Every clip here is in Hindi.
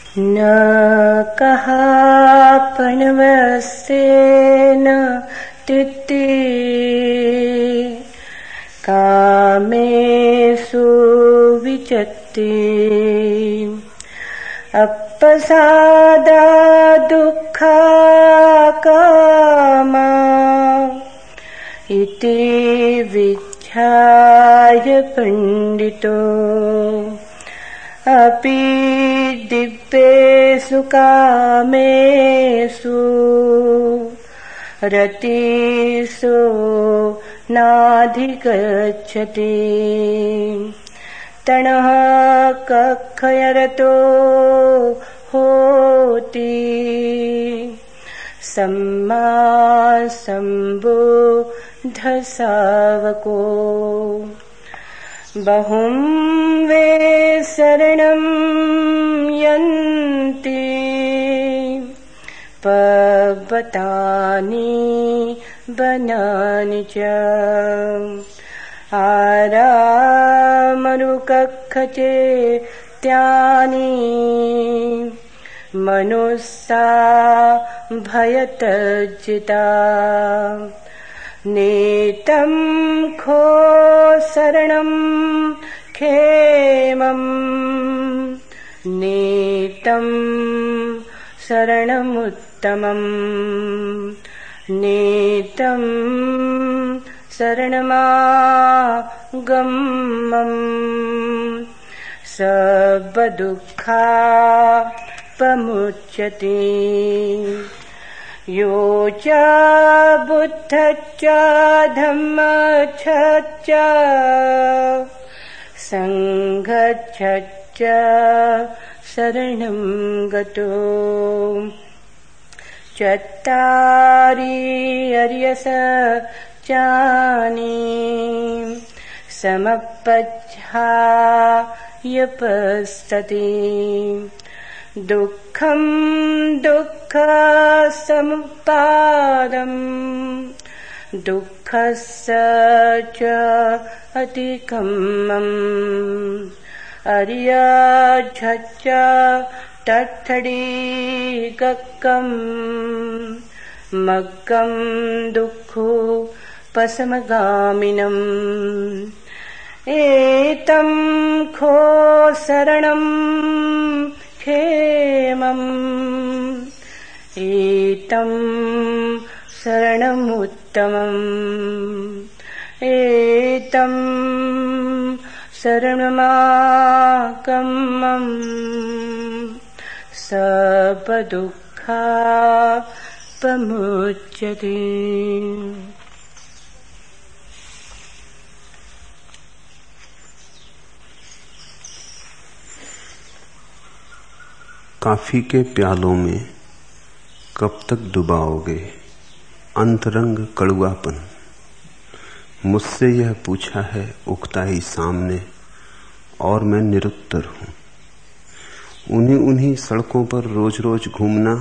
न कहापनवस्तेन तित्ति कामेषु विचत्ति अपसादा दुःखा कामा इति विख्याय पंडितो अपि दिव्येषु कामेषु रतिषु नाधिगच्छति तणः कक्षयरतो होति सम्मा सम्बुद्ध सावको बहुं वे शरणं यन्ति पर्वतानि वनानि च आरामरुकखचेत्यानि मनुष्या भयतज्जिता नीतं खो शरणं क्षेमं नीतं शरणमुत्तमं नीतं शरणमागमम् सर्वदुःखापमुच्यते यो च बुद्धश्च धम्मश्च संघश्च शरणं गतो चत्तारि अर्यसत्यानि समपज्झाय पश्यति दुःखं दुःखसमुत्पादं दुःखस्य च अतिकम्मम् अर्यझच्च तत्थडीगक्कम् मग्गं दुःखोपशमगामिनम् एतं खो शरणं क्षेमम् एतं शरणमुत्तमम् एतं शरणमागमम् सर्वदुःखापमुच्यते। काफी के प्यालों में कब तक डुबाओगे अंतरंग कड़ुआपन, मुझसे यह पूछा है उक्ताई सामने और मैं निरुत्तर हूं। उन्हीं सड़कों पर रोज रोज घूमना,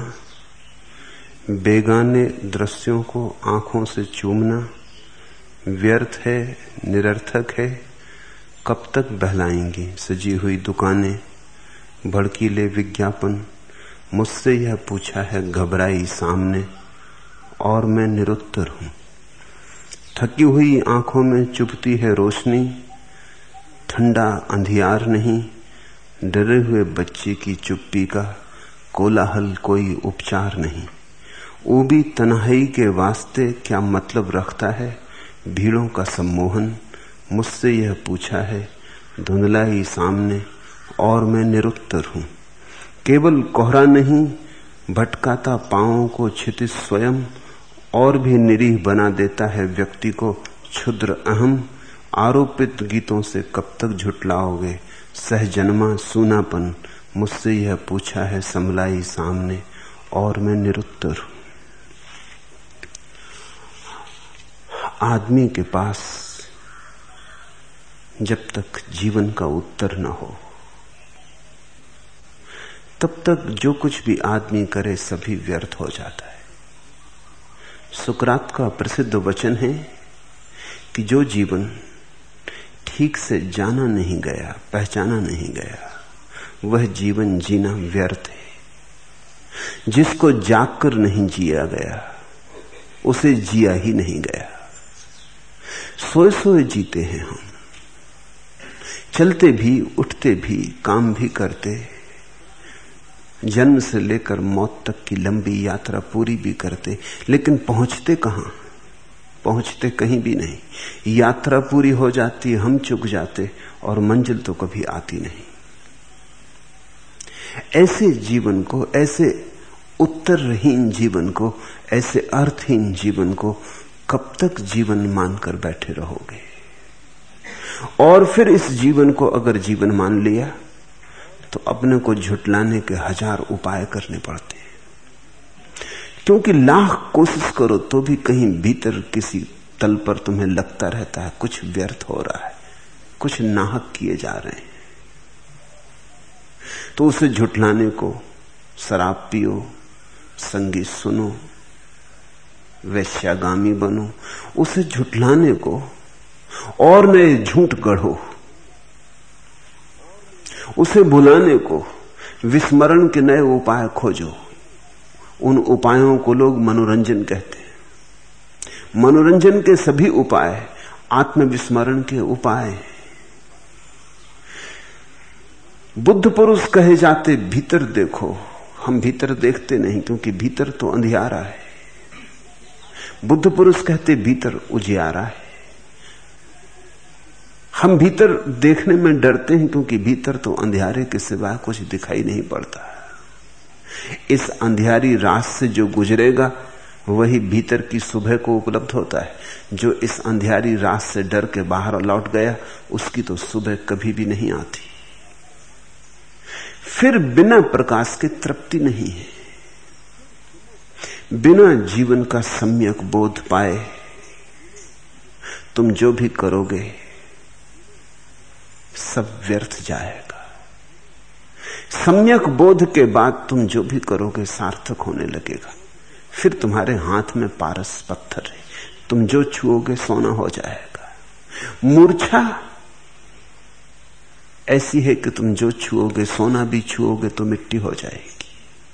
बेगाने दृश्यों को आंखों से चूमना व्यर्थ है, निरर्थक है। कब तक बहलाएंगी सजी हुई दुकानें, भड़कीले विज्ञापन, मुझसे यह पूछा है घबराई सामने और मैं निरुत्तर हूं। थकी हुई आंखों में चुभती है रोशनी, ठंडा अंधियार नहीं, डरे हुए बच्चे की चुप्पी का कोलाहल कोई उपचार नहीं। ऊबी तन्हाई के वास्ते क्या मतलब रखता है भीड़ों का सम्मोहन, मुझसे यह पूछा है धुंधलाई सामने और मैं निरुत्तर हूं। केवल कोहरा नहीं भटकाता पांवों को क्षितिज स्वयं, और भी निरीह बना देता है व्यक्ति को क्षुद्र अहम। आरोपित गीतों से कब तक झुटलाओगे सहजन्मा सूनापन, मुझसे यह पूछा है समलाई सामने और मैं निरुत्तर हूं। आदमी के पास जब तक जीवन का उत्तर न हो तब तक जो कुछ भी आदमी करे सभी व्यर्थ हो जाता है। सुकरात का प्रसिद्ध वचन है कि जो जीवन ठीक से जाना नहीं गया, पहचाना नहीं गया, वह जीवन जीना व्यर्थ है। जिसको जागकर नहीं जिया गया उसे जिया ही नहीं गया। सोए सोए जीते हैं हम, चलते भी, उठते भी, काम भी करते, जन्म से लेकर मौत तक की लंबी यात्रा पूरी भी करते, लेकिन पहुंचते कहां? पहुंचते कहीं भी नहीं। यात्रा पूरी हो जाती, हम चुक जाते और मंजिल तो कभी आती नहीं। ऐसे जीवन को, ऐसे उत्तरहीन जीवन को, ऐसे अर्थहीन जीवन को कब तक जीवन मानकर बैठे रहोगे? और फिर इस जीवन को अगर जीवन मान लिया तो अपने को झुटलाने के 1000 उपाय करने पड़ते हैं, क्योंकि लाख कोशिश करो तो भी कहीं भीतर किसी तल पर तुम्हें लगता रहता है कुछ व्यर्थ हो रहा है, कुछ नाहक किए जा रहे हैं। तो उसे झुटलाने को शराब पियो, संगीत सुनो, वैश्यागामी बनो, उसे झुटलाने को और नए झूठ गढ़ो, उसे भुलाने को विस्मरण के नए उपाय खोजो। उन उपायों को लोग मनोरंजन कहते हैं। मनोरंजन के सभी उपाय आत्मविस्मरण के उपाय हैं। बुद्ध पुरुष कहे जाते भीतर देखो, हम भीतर देखते नहीं क्योंकि भीतर तो अंधियारा है। बुद्ध पुरुष कहते भीतर उजियारा है। हम भीतर देखने में डरते हैं क्योंकि भीतर तो अंधियारे के सिवा कुछ दिखाई नहीं पड़ता। इस अंधियारी रात से जो गुजरेगा वही भीतर की सुबह को उपलब्ध होता है। जो इस अंधियारी रात से डर के बाहर लौट गया उसकी तो सुबह कभी भी नहीं आती। फिर बिना प्रकाश के तृप्ति नहीं है। बिना जीवन का सम्यक बोध पाए तुम जो भी करोगे सब व्यर्थ जाएगा। सम्यक बोध के बाद तुम जो भी करोगे सार्थक होने लगेगा। फिर तुम्हारे हाथ में पारस पत्थर है, तुम जो छुओगे सोना हो जाएगा। मूर्छा ऐसी है कि तुम जो छुओगे, सोना भी छुओगे तो मिट्टी हो जाएगी।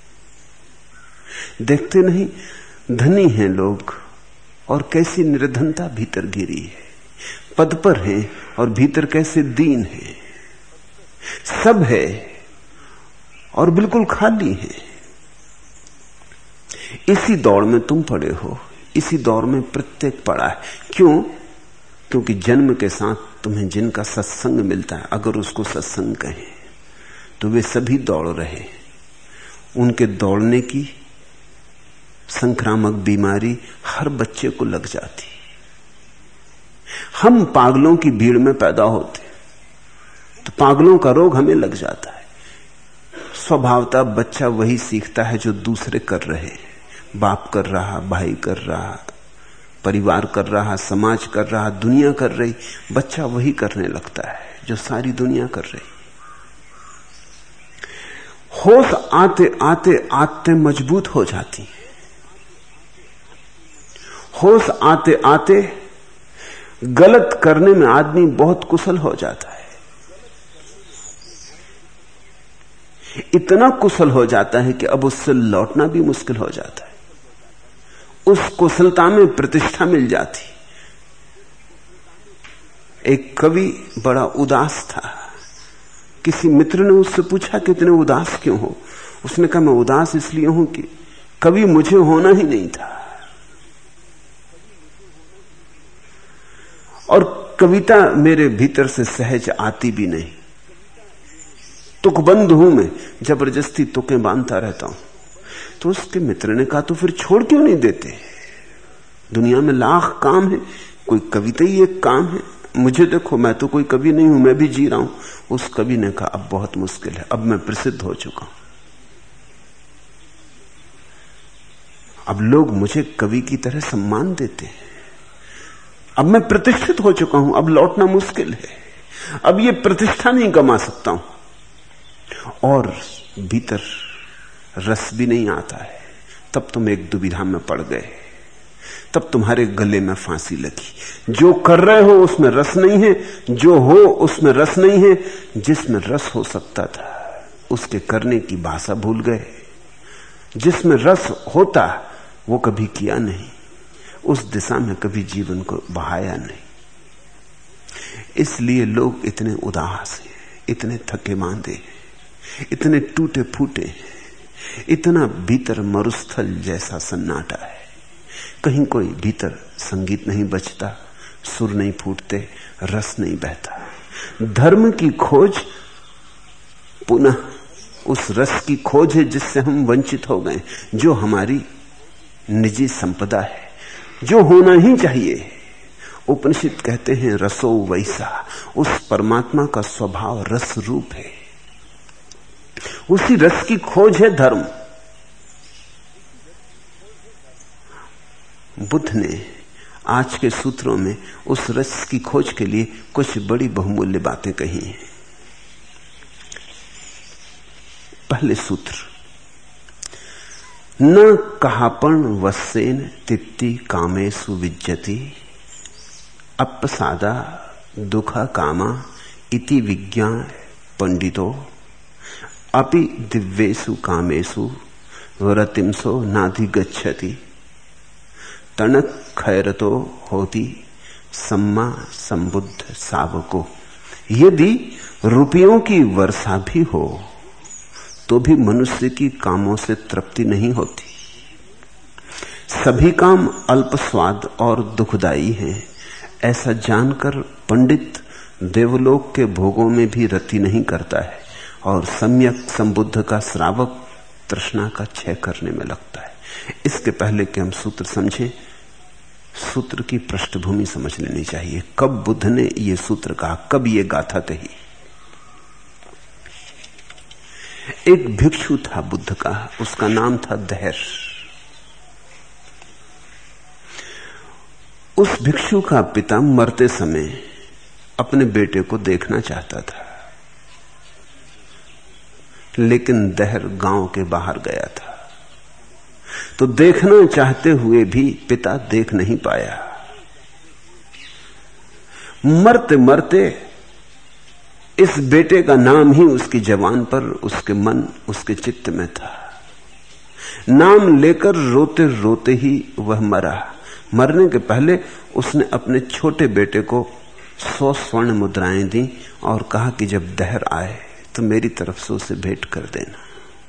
देखते नहीं धनी हैं लोग और कैसी निर्धनता भीतर गिरी है। पद पर हैं और भीतर कैसे दीन है। सब है और बिल्कुल खाली है। इसी दौड़ में तुम पड़े हो, इसी दौड़ में प्रत्येक पड़ा है। क्यों? क्योंकि जन्म के साथ तुम्हें जिनका सत्संग मिलता है, अगर उसको सत्संग कहें, तो वे सभी दौड़ रहे। उनके दौड़ने की संक्रामक बीमारी हर बच्चे को लग जाती। हम पागलों की भीड़ में पैदा होते तो पागलों का रोग हमें लग जाता है। स्वभावतः बच्चा वही सीखता है जो दूसरे कर रहे हैं। बाप कर रहा, भाई कर रहा, परिवार कर रहा, समाज कर रहा, दुनिया कर रही, बच्चा वही करने लगता है जो सारी दुनिया कर रही। होश आते आते आते मजबूत हो जाती। होश आते आते गलत करने में आदमी बहुत कुशल हो जाता है। इतना कुशल हो जाता है कि अब उससे लौटना भी मुश्किल हो जाता है। उस कुशलता में प्रतिष्ठा मिल जाती। एक कवि बड़ा उदास था। किसी मित्र ने उससे पूछा कि इतने उदास क्यों हो? उसने कहा मैं उदास इसलिए हूं कि कवि मुझे होना ही नहीं था। और कविता मेरे भीतर से सहज आती भी नहीं। तुकबंद हूं मैं, जबरदस्ती तुकें बांधता रहता हूं। तो उसके मित्र ने कहा तो फिर छोड़ क्यों नहीं देते? दुनिया में लाख काम है, कोई कविता ही एक काम है। मुझे देखो, मैं तो कोई कवि नहीं हूं, मैं भी जी रहा हूं। उस कवि ने कहा अब बहुत मुश्किल है, अब मैं प्रसिद्ध हो चुका हूं, अब लोग मुझे कवि की तरह सम्मान देते हैं, अब मैं प्रतिष्ठित हो चुका हूं, अब लौटना मुश्किल है, अब ये प्रतिष्ठा नहीं कमा सकता हूं। और भीतर रस भी नहीं आता है। तब तुम एक दुविधा में पड़ गए, तब तुम्हारे गले में फांसी लगी। जो कर रहे हो उसमें रस नहीं है, जो हो उसमें रस नहीं है। जिसमें रस हो सकता था उसके करने की भाषा भूल गए। जिसमें रस होता वो कभी किया नहीं, उस दिशा में कभी जीवन को बहाया नहीं। इसलिए लोग इतने उदास हैं, इतने थके मांदे हैं, इतने टूटे फूटे हैं, इतना भीतर मरुस्थल जैसा सन्नाटा है। कहीं कोई भीतर संगीत नहीं बजता, सुर नहीं फूटते, रस नहीं बहता। धर्म की खोज पुनः उस रस की खोज है जिससे हम वंचित हो गए, जो हमारी निजी संपदा है, जो होना ही चाहिए। उपनिषद कहते हैं रसो वैसा, उस परमात्मा का स्वभाव रस रूप है, उसी रस की खोज है धर्म। बुद्ध ने आज के सूत्रों में उस रस की खोज के लिए कुछ बड़ी बहुमूल्य बातें कही हैं। पहले सूत्र, न कहापण वस्सेन तित्ति कामेषु विज्जति अपसादा दुखा कामा इति विज्ञान पंडितो अपि दिव्येषु कामेषु रतिंसो नाधिगच्छति तणक खैरतो होती सम्मा संबुद्ध सावको। यदि रुपयों की वर्षा भी हो तो भी मनुष्य की कामों से तृप्ति नहीं होती। सभी काम अल्प स्वाद और दुखदायी हैं, ऐसा जानकर पंडित देवलोक के भोगों में भी रति नहीं करता है और सम्यक संबुद्ध का श्रावक तृष्णा का क्षय करने में लगता है। इसके पहले कि हम सूत्र समझें, सूत्र की पृष्ठभूमि समझ लेनी चाहिए। कब बुद्ध ने यह सूत्र कहा, कब यह गाथा कही? एक भिक्षु था बुद्ध का, उसका नाम था दहर। उस भिक्षु का पिता मरते समय अपने बेटे को देखना चाहता था, लेकिन दहर गांव के बाहर गया था, तो देखना चाहते हुए भी पिता देख नहीं पाया। मरते मरते इस बेटे का नाम ही उसकी जबान पर, उसके मन, उसके चित्त में था। नाम लेकर रोते रोते ही वह मरा। मरने के पहले उसने अपने छोटे बेटे को 100 स्वर्ण मुद्राएं दी और कहा कि जब दहर आए तो मेरी तरफ से उसे भेंट कर देना।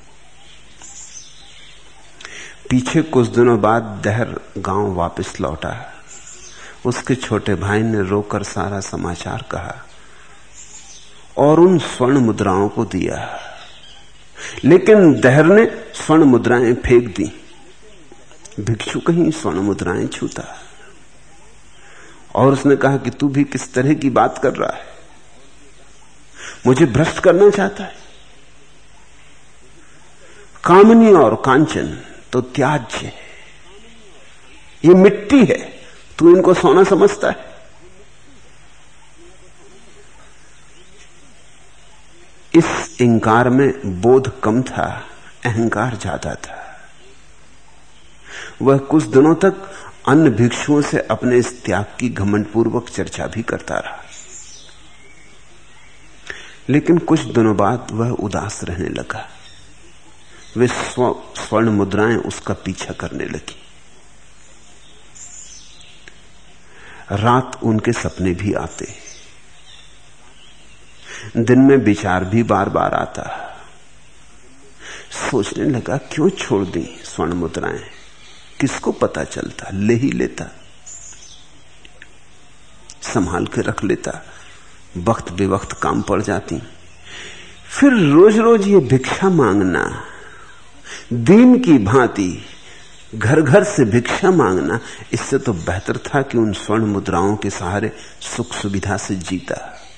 पीछे कुछ दिनों बाद दहर गांव वापस लौटा। उसके छोटे भाई ने रोकर सारा समाचार कहा और उन स्वर्ण मुद्राओं को दिया, लेकिन दहर ने स्वर्ण मुद्राएं फेंक दी। भिक्षु कहीं स्वर्ण मुद्राएं छूता और उसने कहा कि तू भी किस तरह की बात कर रहा है, मुझे भ्रष्ट करना चाहता है। कामनी और कांचन तो त्याज्य है, ये मिट्टी है, तू इनको सोना समझता है। इस इंकार में बोध कम था, अहंकार ज्यादा था। वह कुछ दिनों तक अन्य भिक्षुओं से अपने इस त्याग की घमंडपूर्वक चर्चा भी करता रहा, लेकिन कुछ दिनों बाद वह उदास रहने लगा। वे स्वर्ण मुद्राएं उसका पीछा करने लगी। रात उनके सपने भी आते, दिन में विचार भी बार बार आता। सोचने लगा क्यों छोड़ दी स्वर्ण मुद्राएं, किसको पता चलता, ले ही लेता, संभाल के रख लेता, वक्त बेवक्त काम पड़ जाती। फिर रोज रोज ये भिक्षा मांगना, दीन की भांति घर घर से भिक्षा मांगना, इससे तो बेहतर था कि उन स्वर्ण मुद्राओं के सहारे सुख सुविधा से जीता।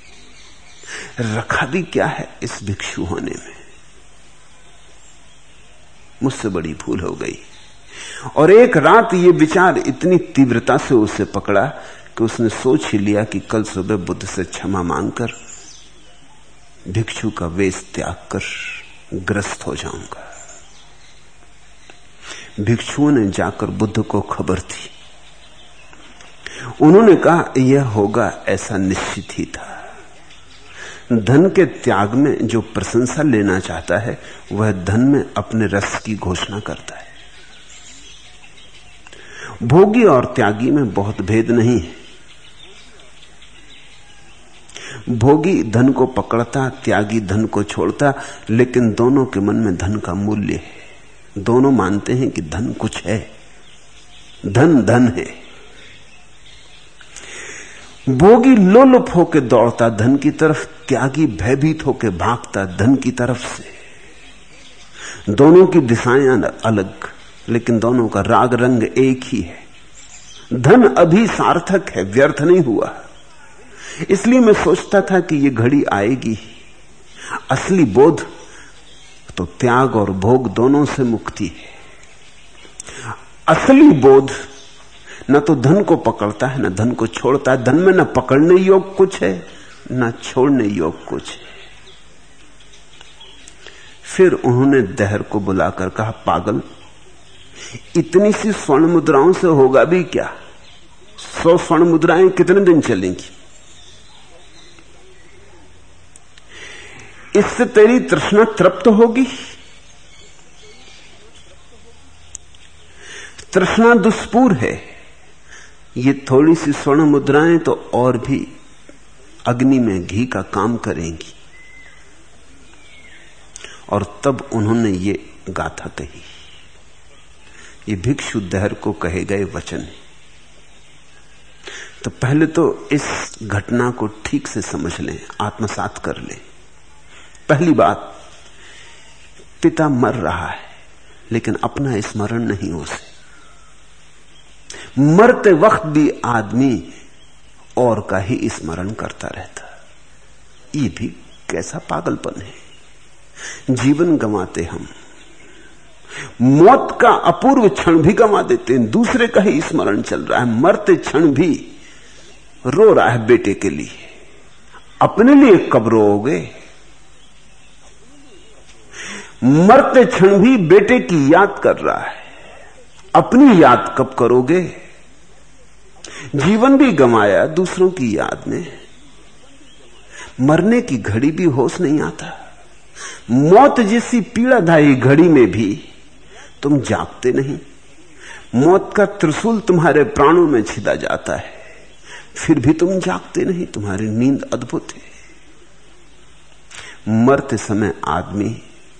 रखा भी क्या है इस भिक्षु होने में। मुझसे बड़ी भूल हो गई। और एक रात ये विचार इतनी तीव्रता से उसे पकड़ा कि उसने सोच ही लिया कि कल सुबह बुद्ध से क्षमा मांगकर भिक्षु का वेश त्याग कर ग्रस्त हो जाऊंगा। भिक्षुओं ने जाकर बुद्ध को खबर दी। उन्होंने कहा यह होगा ऐसा निश्चित ही था। धन के त्याग में जो प्रशंसा लेना चाहता है वह धन में अपने रस की घोषणा करता है। भोगी और त्यागी में बहुत भेद नहीं है। भोगी धन को पकड़ता, त्यागी धन को छोड़ता, लेकिन दोनों के मन में धन का मूल्य है। दोनों मानते हैं कि धन कुछ है, धन धन है। भोगी लोलुप होकर दौड़ता धन की तरफ, त्यागी भयभीत होकर भागता धन की तरफ से। दोनों की दिशाएं अलग, लेकिन दोनों का राग रंग एक ही है। धन अभी सार्थक है, व्यर्थ नहीं हुआ। इसलिए मैं सोचता था कि ये घड़ी आएगी। असली बोध तो त्याग और भोग दोनों से मुक्ति है। असली बोध न तो धन को पकड़ता है न धन को छोड़ता है। धन में न पकड़ने योग कुछ है न छोड़ने योग कुछ है। फिर उन्होंने दहर को बुलाकर कहा, पागल, इतनी सी स्वर्ण मुद्राओं से होगा भी क्या? 100 स्वर्ण मुद्राएं कितने दिन चलेंगी? इससे तेरी तृष्णा तृप्त होगी? तृष्णा दुष्पूर है। ये थोड़ी सी स्वर्ण मुद्राएं तो और भी अग्नि में घी का काम करेंगी। और तब उन्होंने ये गाथा कही। ये भिक्षु दहर को कहे गए वचन है। तो पहले तो इस घटना को ठीक से समझ लें, आत्मसात कर लें। पहली बात, पिता मर रहा है लेकिन अपना स्मरण नहीं उसे। मरते वक्त भी आदमी और का ही स्मरण करता रहता। ये भी कैसा पागलपन है। जीवन गंवाते हम, मौत का अपूर्व क्षण भी गंवा देते हैं, दूसरे का ही स्मरण चल रहा है। मरते क्षण भी रो रहा है बेटे के लिए, अपने लिए कब रोओगे? मरते क्षण भी बेटे की याद कर रहा है, अपनी याद कब करोगे? जीवन भी गंवाया दूसरों की याद में। मरने की घड़ी भी होश नहीं आता। मौत जैसी पीड़ादायी घड़ी में भी तुम जागते नहीं। मौत का त्रिशूल तुम्हारे प्राणों में छिदा जाता है, फिर भी तुम जागते नहीं। तुम्हारी नींद अद्भुत है। मरते समय आदमी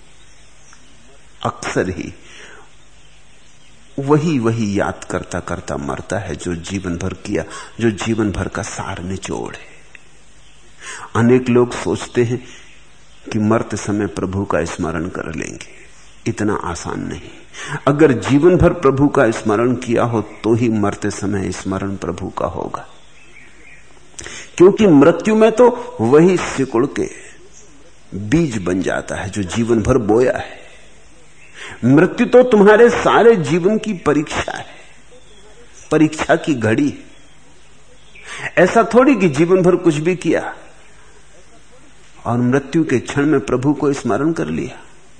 अक्सर ही वही याद करता करता मरता है जो जीवन भर किया, जो जीवन भर का सार निचोड़ है। अनेक लोग सोचते हैं कि मरते समय प्रभु का स्मरण कर लेंगे। इतना आसान नहीं। अगर जीवन भर प्रभु का स्मरण किया हो तो ही मरते समय स्मरण प्रभु का होगा। क्योंकि मृत्यु में तो वही सिकुड़ के बीज बन जाता है जो जीवन भर बोया है। मृत्यु तो तुम्हारे सारे जीवन की परीक्षा है, परीक्षा की घड़ी। ऐसा थोड़ी कि जीवन भर कुछ भी किया और मृत्यु के क्षण में प्रभु को स्मरण कर लिया।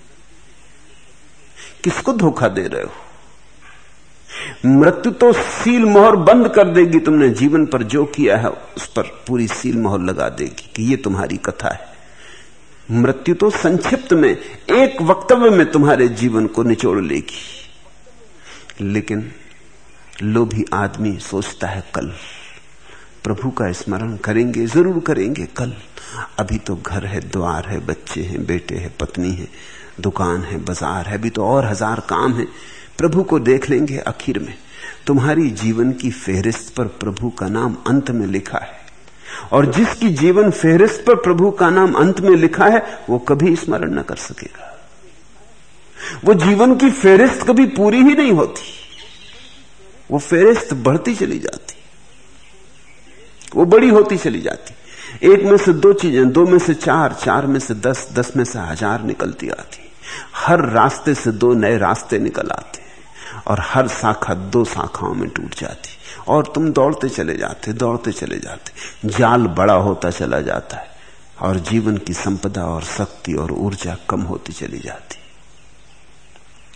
किसको धोखा दे रहे हो? मृत्यु तो सील मोहर बंद कर देगी। तुमने जीवन पर जो किया है उस पर पूरी सील मोहर लगा देगी कि ये तुम्हारी कथा है। मृत्यु तो संक्षिप्त में एक वक्तव्य में तुम्हारे जीवन को निचोड़ लेगी। लेकिन लोभी आदमी सोचता है कल प्रभु का स्मरण करेंगे, जरूर करेंगे कल। अभी तो घर है, द्वार है, बच्चे हैं, बेटे हैं, पत्नी है, दुकान है, बाजार है, अभी तो और 1000 काम है। प्रभु को देख लेंगे आखिर में। तुम्हारी जीवन की फेहरिस्त पर प्रभु का नाम अंत में लिखा है, और जिसकी जीवन फेहरिस्त पर प्रभु का नाम अंत में लिखा है वो कभी स्मरण न कर सकेगा। वो जीवन की फेहरिस्त कभी पूरी ही नहीं होती। वो फेहरिस्त बढ़ती चली जाती, वो बड़ी होती चली जाती। एक में से 2 चीजें, 2 में से 4, 4 में से 10, 10 में से 1000 निकलती आती। हर रास्ते से 2 नए रास्ते निकल आते और हर शाखा 2 शाखाओं में टूट जाती। और तुम दौड़ते चले जाते, दौड़ते चले जाते। जाल बड़ा होता चला जाता है और जीवन की संपदा और शक्ति और ऊर्जा कम होती चली जाती।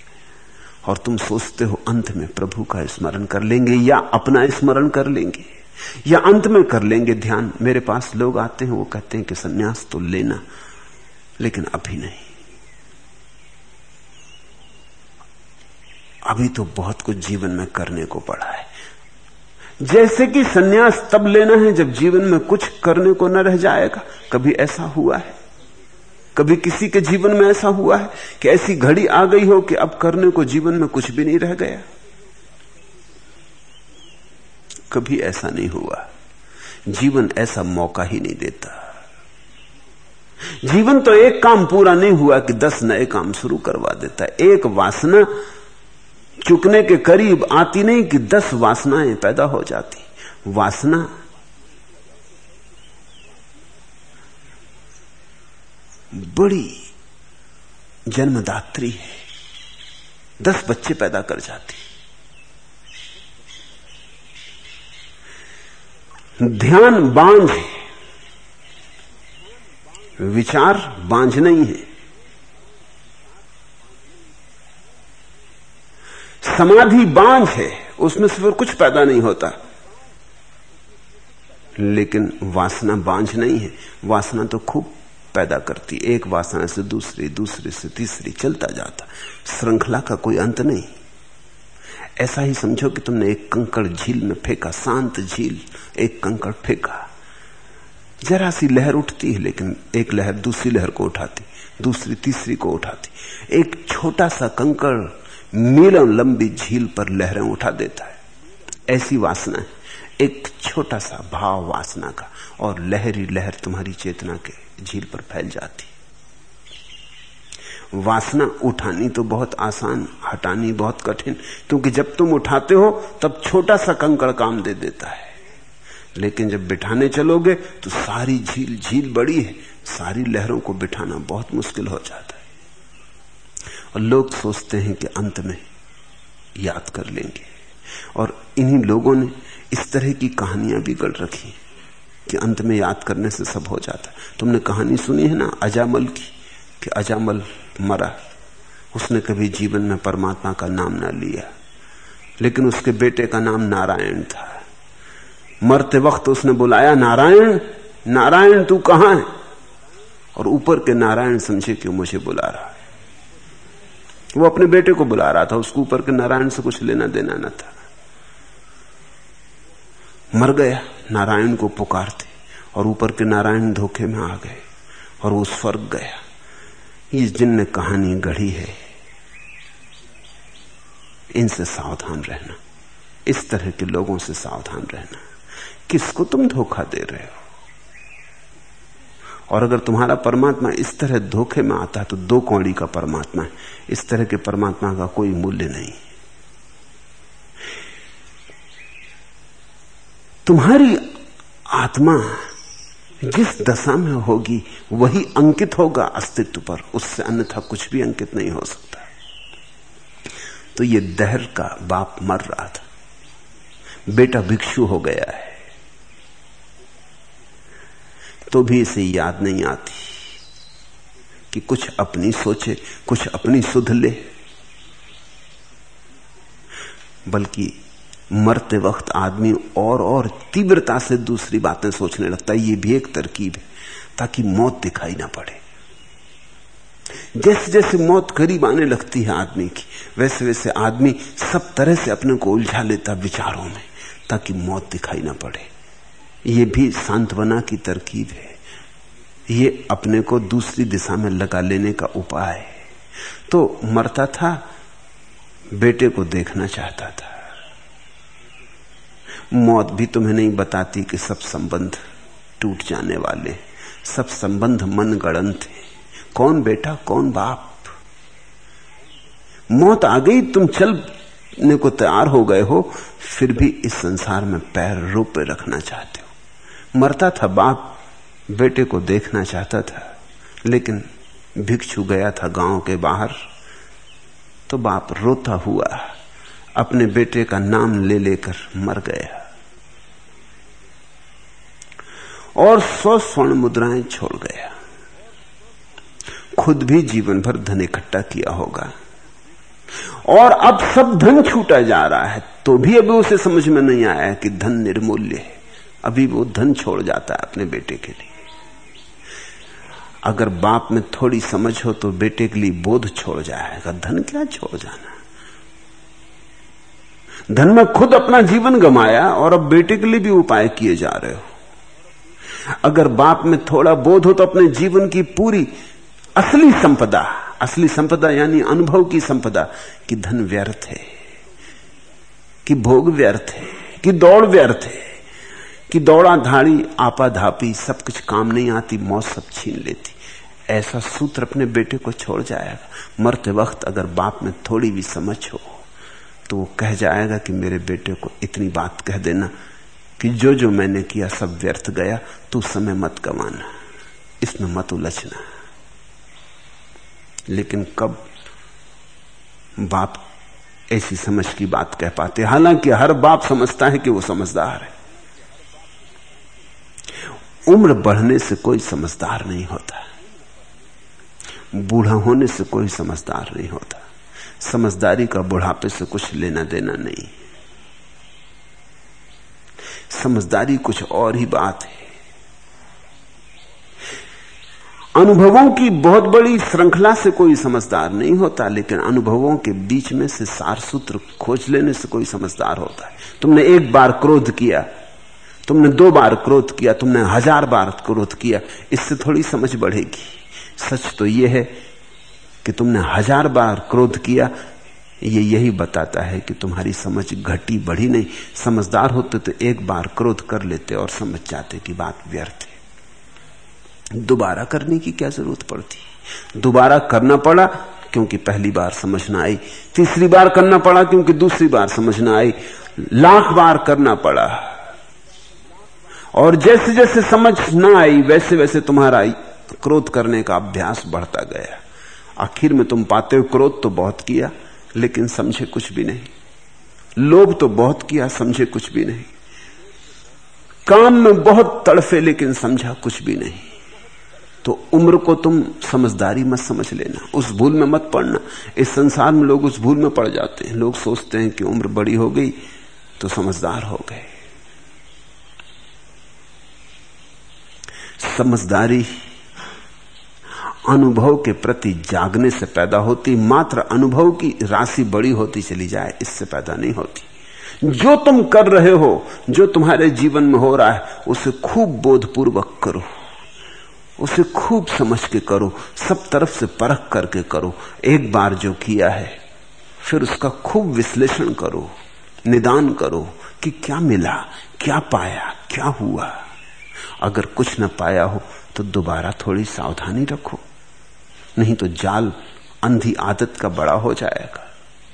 और तुम सोचते हो अंत में प्रभु का स्मरण कर लेंगे या अपना स्मरण कर लेंगे। या अंत में कर लेंगे ध्यान। मेरे पास लोग आते हैं, वो कहते हैं कि संन्यास तो लेना, लेकिन अभी नहीं, अभी तो बहुत कुछ जीवन में करने को पड़ा है। जैसे कि संन्यास तब लेना है जब जीवन में कुछ करने को न रह जाएगा। कभी ऐसा हुआ है? कभी किसी के जीवन में ऐसा हुआ है कि ऐसी घड़ी आ गई हो कि अब करने को जीवन में कुछ भी नहीं रह गया? कभी ऐसा नहीं हुआ। जीवन ऐसा मौका ही नहीं देता। जीवन तो एक काम पूरा नहीं हुआ कि 10 नए काम शुरू करवा देता। एक वासना चुकने के करीब आती नहीं कि 10 वासनाएं पैदा हो जाती। वासना बड़ी जन्मदात्री है, 10 बच्चे पैदा कर जाती। ध्यान बांझ है, विचार बांझ नहीं है। समाधि बांझ है, उसमें से फिर कुछ पैदा नहीं होता। लेकिन वासना बांझ नहीं है। वासना तो खूब पैदा करती, एक वासना से दूसरी, दूसरी से तीसरी, चलता जाता, श्रृंखला का कोई अंत नहीं। ऐसा ही समझो कि तुमने एक कंकड़ झील में फेंका, शांत झील, एक कंकड़ फेंका, जरा सी लहर उठती है, लेकिन एक लहर दूसरी लहर को उठाती, दूसरी तीसरी को उठाती। एक छोटा सा कंकड़ मीलों लंबी झील पर लहरें उठा देता है। ऐसी वासना है, एक छोटा सा भाव वासना का, और लहरी लहर तुम्हारी चेतना के झील पर फैल जाती। वासना उठानी तो बहुत आसान, हटानी बहुत कठिन, क्योंकि जब तुम उठाते हो तब छोटा सा कंकड़ काम दे देता है, लेकिन जब बिठाने चलोगे तो सारी झील बड़ी है, सारी लहरों को बिठाना बहुत मुश्किल हो जाता है। और लोग सोचते हैं कि अंत में याद कर लेंगे, और इन्हीं लोगों ने इस तरह की कहानियां भी गढ़ रखी कि अंत में याद करने से सब हो जाता है। तुमने कहानी सुनी है ना अजामल की, कि अजामल मरा, उसने कभी जीवन में परमात्मा का नाम ना लिया, लेकिन उसके बेटे का नाम नारायण था। मरते वक्त उसने बुलाया, नारायण नारायण तू कहां है? और ऊपर के नारायण समझे कि मुझे बुला रहा है। वो अपने बेटे को बुला रहा था, उसको ऊपर के नारायण से कुछ लेना देना न था। मर गया, नारायण को पुकारते, और ऊपर के नारायण धोखे में आ गए और वो स्वर्ग गया। ये जिनने कहानी गढ़ी है, इनसे सावधान रहना, इस तरह के लोगों से सावधान रहना। किसको तुम धोखा दे रहे हो? और अगर तुम्हारा परमात्मा इस तरह धोखे में आता है तो 2 कौड़ी का परमात्मा है। इस तरह के परमात्मा का कोई मूल्य नहीं। तुम्हारी आत्मा जिस दशा में होगी वही अंकित होगा अस्तित्व पर, उससे अन्यथा कुछ भी अंकित नहीं हो सकता। तो ये दहर का बाप मर रहा था, बेटा भिक्षु हो गया है, तो भी इसे याद नहीं आती कि कुछ अपनी सोचे, कुछ अपनी सुध ले, बल्कि मरते वक्त आदमी और तीव्रता से दूसरी बातें सोचने लगता है। ये भी एक तरकीब है ताकि मौत दिखाई ना पड़े। जैसे जैसे मौत करीब आने लगती है आदमी की, वैसे वैसे आदमी सब तरह से अपने को उलझा लेता विचारों में ताकि मौत दिखाई ना पड़े। ये भी सांत्वना की तरकीब है, ये अपने को दूसरी दिशा में लगा लेने का उपाय है। तो मरता था, बेटे को देखना चाहता था। मौत भी तुम्हें नहीं बताती कि सब संबंध टूट जाने वाले, सब संबंध मनगढ़ंत हैं। कौन बेटा कौन बाप? मौत आ गई, तुम चलने को तैयार हो गए हो, फिर भी इस संसार में पैर रोपे रखना चाहते हो। मरता था बाप, बेटे को देखना चाहता था, लेकिन भिक्षु गया था गांव के बाहर, तो बाप रोता हुआ अपने बेटे का नाम ले लेकर मर गया और 100 स्वर्ण मुद्राएं छोड़ गया। खुद भी जीवन भर धन इकट्ठा किया होगा और अब सब धन छूटा जा रहा है, तो भी अभी उसे समझ में नहीं आया कि धन निर्मूल्य है। अभी वो धन छोड़ जाता है अपने बेटे के लिए। अगर बाप में थोड़ी समझ हो तो बेटे के लिए बोध छोड़ जाएगा। धन क्या छोड़ जाना, धन में खुद अपना जीवन गंवाया और अब बेटे के लिए भी उपाय किए जा रहे हो। अगर बाप में थोड़ा बोध हो तो अपने जीवन की पूरी असली संपदा यानी अनुभव की संपदा, कि धन व्यर्थ है, कि भोग व्यर्थ है, कि दौड़ व्यर्थ है, कि दौड़ा धाड़ी आपाधापी सब कुछ काम नहीं आती, मौत सब छीन लेती, ऐसा सूत्र अपने बेटे को छोड़ जाएगा। मरते वक्त अगर बाप में थोड़ी भी समझ हो तो वो कह जाएगा कि मेरे बेटे को इतनी बात कह देना कि जो जो मैंने किया सब व्यर्थ गया, तू समय मत गंवाना, इसमें मत उलझना। लेकिन कब बाप ऐसी समझ की बात कह पाते? हालांकि हर बाप समझता है कि वो समझदार है। उम्र बढ़ने से कोई समझदार नहीं होता, बूढ़ा होने से कोई समझदार नहीं होता। समझदारी का बुढ़ापे से कुछ लेना देना नहीं। समझदारी कुछ और ही बात है। अनुभवों की बहुत बड़ी श्रृंखला से कोई समझदार नहीं होता, लेकिन अनुभवों के बीच में से सार सूत्र खोज लेने से कोई समझदार होता है। तुमने एक बार क्रोध किया, तुमने 2 बार क्रोध किया, तुमने 1000 बार क्रोध किया, इससे थोड़ी समझ बढ़ेगी। सच तो यह है कि तुमने 1000 बार क्रोध किया, यही बताता है कि तुम्हारी समझ घटी बढ़ी नहीं। समझदार होते तो एक बार क्रोध कर लेते और समझ जाते कि बात व्यर्थ है। दोबारा करने की क्या जरूरत पड़ती? दोबारा करना पड़ा क्योंकि पहली बार समझ ना आई, तीसरी बार करना पड़ा क्योंकि दूसरी बार समझ ना आई, 1,00,000 बार करना पड़ा। और जैसे जैसे समझ ना आई वैसे वैसे तुम्हारा क्रोध करने का अभ्यास बढ़ता गया। आखिर में तुम पाते हो क्रोध तो बहुत किया लेकिन समझे कुछ भी नहीं, लोभ तो बहुत किया समझे कुछ भी नहीं, काम में बहुत तड़फे लेकिन समझा कुछ भी नहीं। तो उम्र को तुम समझदारी मत समझ लेना, उस भूल में मत पड़ना। इस संसार में लोग उस भूल में पड़ जाते हैं। लोग सोचते हैं कि उम्र बड़ी हो गई तो समझदार हो गए। समझदारी अनुभव के प्रति जागने से पैदा होती, मात्र अनुभव की राशि बड़ी होती चली जाए इससे पैदा नहीं होती। जो तुम कर रहे हो, जो तुम्हारे जीवन में हो रहा है, उसे खूब बोधपूर्वक करो, उसे खूब समझ के करो, सब तरफ से परख करके करो। एक बार जो किया है फिर उसका खूब विश्लेषण करो, निदान करो कि क्या मिला, क्या पाया, क्या हुआ। अगर कुछ न पाया हो तो दोबारा थोड़ी सावधानी रखो, नहीं तो जाल अंधी आदत का बड़ा हो जाएगा।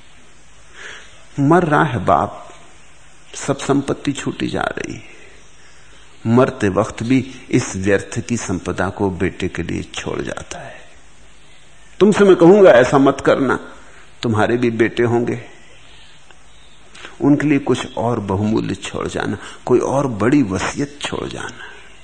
मर रहा है बाप, सब संपत्ति छूटी जा रही है, मरते वक्त भी इस व्यर्थ की संपदा को बेटे के लिए छोड़ जाता है। तुमसे मैं कहूंगा ऐसा मत करना, तुम्हारे भी बेटे होंगे, उनके लिए कुछ और बहुमूल्य छोड़ जाना, कोई और बड़ी वसीयत छोड़ जाना।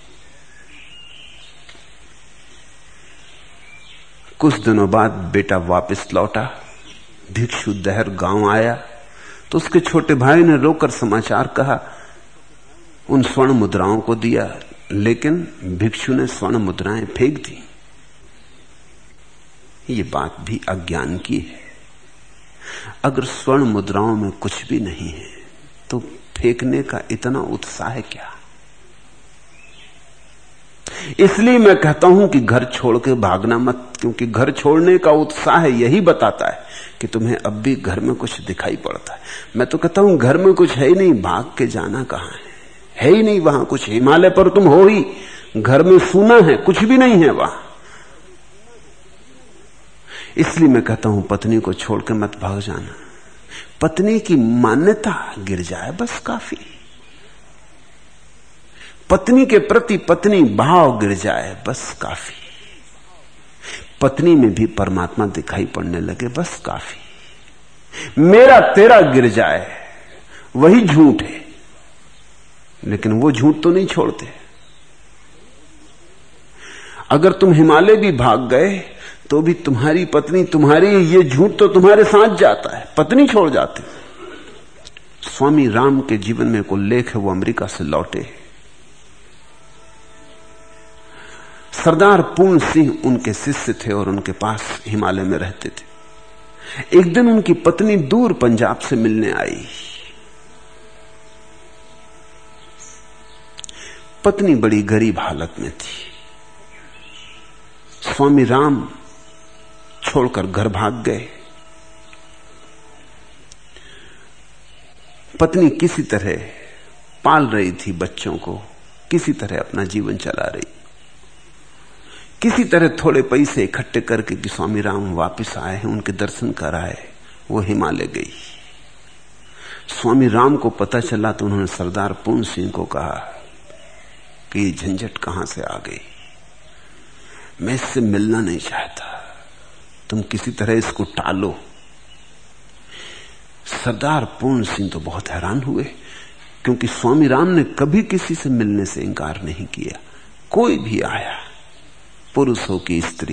कुछ दिनों बाद बेटा वापस लौटा, भिक्षु दहर गांव आया तो उसके छोटे भाई ने रोकर समाचार कहा, उन स्वर्ण मुद्राओं को दिया, लेकिन भिक्षु ने स्वर्ण मुद्राएं फेंक दी। ये बात भी अज्ञान की है। अगर स्वर्ण मुद्राओं में कुछ भी नहीं है तो फेंकने का इतना उत्साह क्या? इसलिए मैं कहता हूं कि घर छोड़ के भागना मत, क्योंकि घर छोड़ने का उत्साह यही बताता है कि तुम्हें अब भी घर में कुछ दिखाई पड़ता है। मैं तो कहता हूं घर में कुछ है ही नहीं, भाग के जाना कहां है ही नहीं वहां कुछ। हिमालय पर तुम हो ही, घर में सूना है, कुछ भी नहीं है वहां। इसलिए मैं कहता हूं पत्नी को छोड़ के मत भाग जाना। पत्नी की मान्यता गिर जाए बस काफी, पत्नी के प्रति पत्नी भाव गिर जाए बस काफी, पत्नी में भी परमात्मा दिखाई पड़ने लगे बस काफी। मेरा तेरा गिर जाए वही झूठ है, लेकिन वो झूठ तो नहीं छोड़ते। अगर तुम हिमालय भी भाग गए तो भी तुम्हारी पत्नी, तुम्हारी ये झूठ तो तुम्हारे साथ जाता है, पत्नी छोड़ जाती। स्वामी राम के जीवन में कोई लेख है, वो अमेरिका से लौटे, सरदार पूर्ण सिंह उनके शिष्य थे और उनके पास हिमालय में रहते थे। एक दिन उनकी पत्नी दूर पंजाब से मिलने आई। पत्नी बड़ी गरीब हालत में थी। स्वामी राम छोड़कर घर भाग गए। पत्नी किसी तरह पाल रही थी बच्चों को, किसी तरह अपना जीवन चला रही। किसी तरह थोड़े पैसे इकट्ठे करके कि स्वामी राम वापस आए हैं, उनके दर्शन कराए, वो हिमालय गई। स्वामी राम को पता चला तो उन्होंने सरदार पूर्ण सिंह को कहा कि ये झंझट कहां से आ गई, मैं इससे मिलना नहीं चाहता, तुम किसी तरह इसको टालो। सरदार पूर्ण सिंह तो बहुत हैरान हुए, क्योंकि स्वामी राम ने कभी किसी से मिलने से इंकार नहीं किया। कोई भी आया, पुरुष हो कि स्त्री,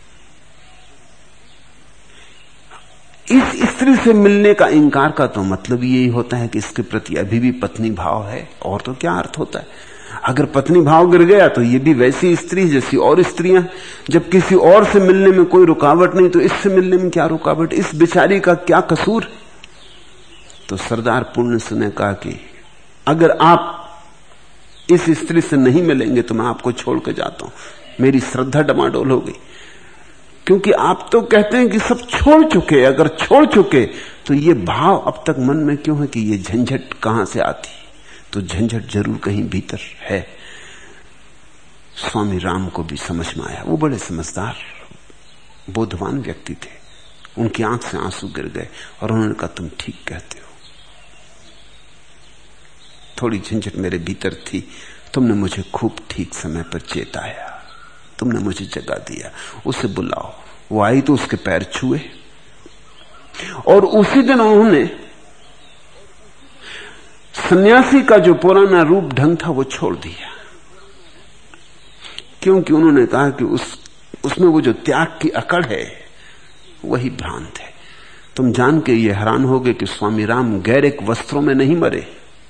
इस स्त्री से मिलने का इंकार का तो मतलब यही होता है कि इसके प्रति अभी भी पत्नी भाव है, और तो क्या अर्थ होता है। अगर पत्नी भाव गिर गया तो ये भी वैसी स्त्री जैसी और स्त्रियां। जब किसी और से मिलने में कोई रुकावट नहीं तो इससे मिलने में क्या रुकावट, इस बेचारी का क्या कसूर। तो सरदार पूर्ण सिंह ने कहा कि अगर आप इस स्त्री से नहीं मिलेंगे तो मैं आपको छोड़ के जाता हूं। मेरी श्रद्धा डमाडोल हो गई, क्योंकि आप तो कहते हैं कि सब छोड़ चुके, अगर छोड़ चुके तो ये भाव अब तक मन में क्यों है कि ये झंझट कहां से आती, तो झंझट जरूर कहीं भीतर है। स्वामी राम को भी समझ में आया, वो बड़े समझदार बोधवान व्यक्ति थे। उनकी आंख से आंसू गिर गए और उन्होंने कहा तुम ठीक कहते हो, थोड़ी झंझट मेरे भीतर थी, तुमने मुझे खूब ठीक समय पर चेताया, तुमने मुझे जगा दिया, उसे बुलाओ। वो आई तो उसके पैर छुए और उसी दिन उन्होंने सन्यासी का जो पुराना रूप ढंग था वो छोड़ दिया, क्योंकि उन्होंने कहा कि उसमें वो जो त्याग की अकड़ है वही भ्रांत है। तुम जान के ये हैरान होगे कि स्वामी राम गैरिक वस्त्रों में नहीं मरे।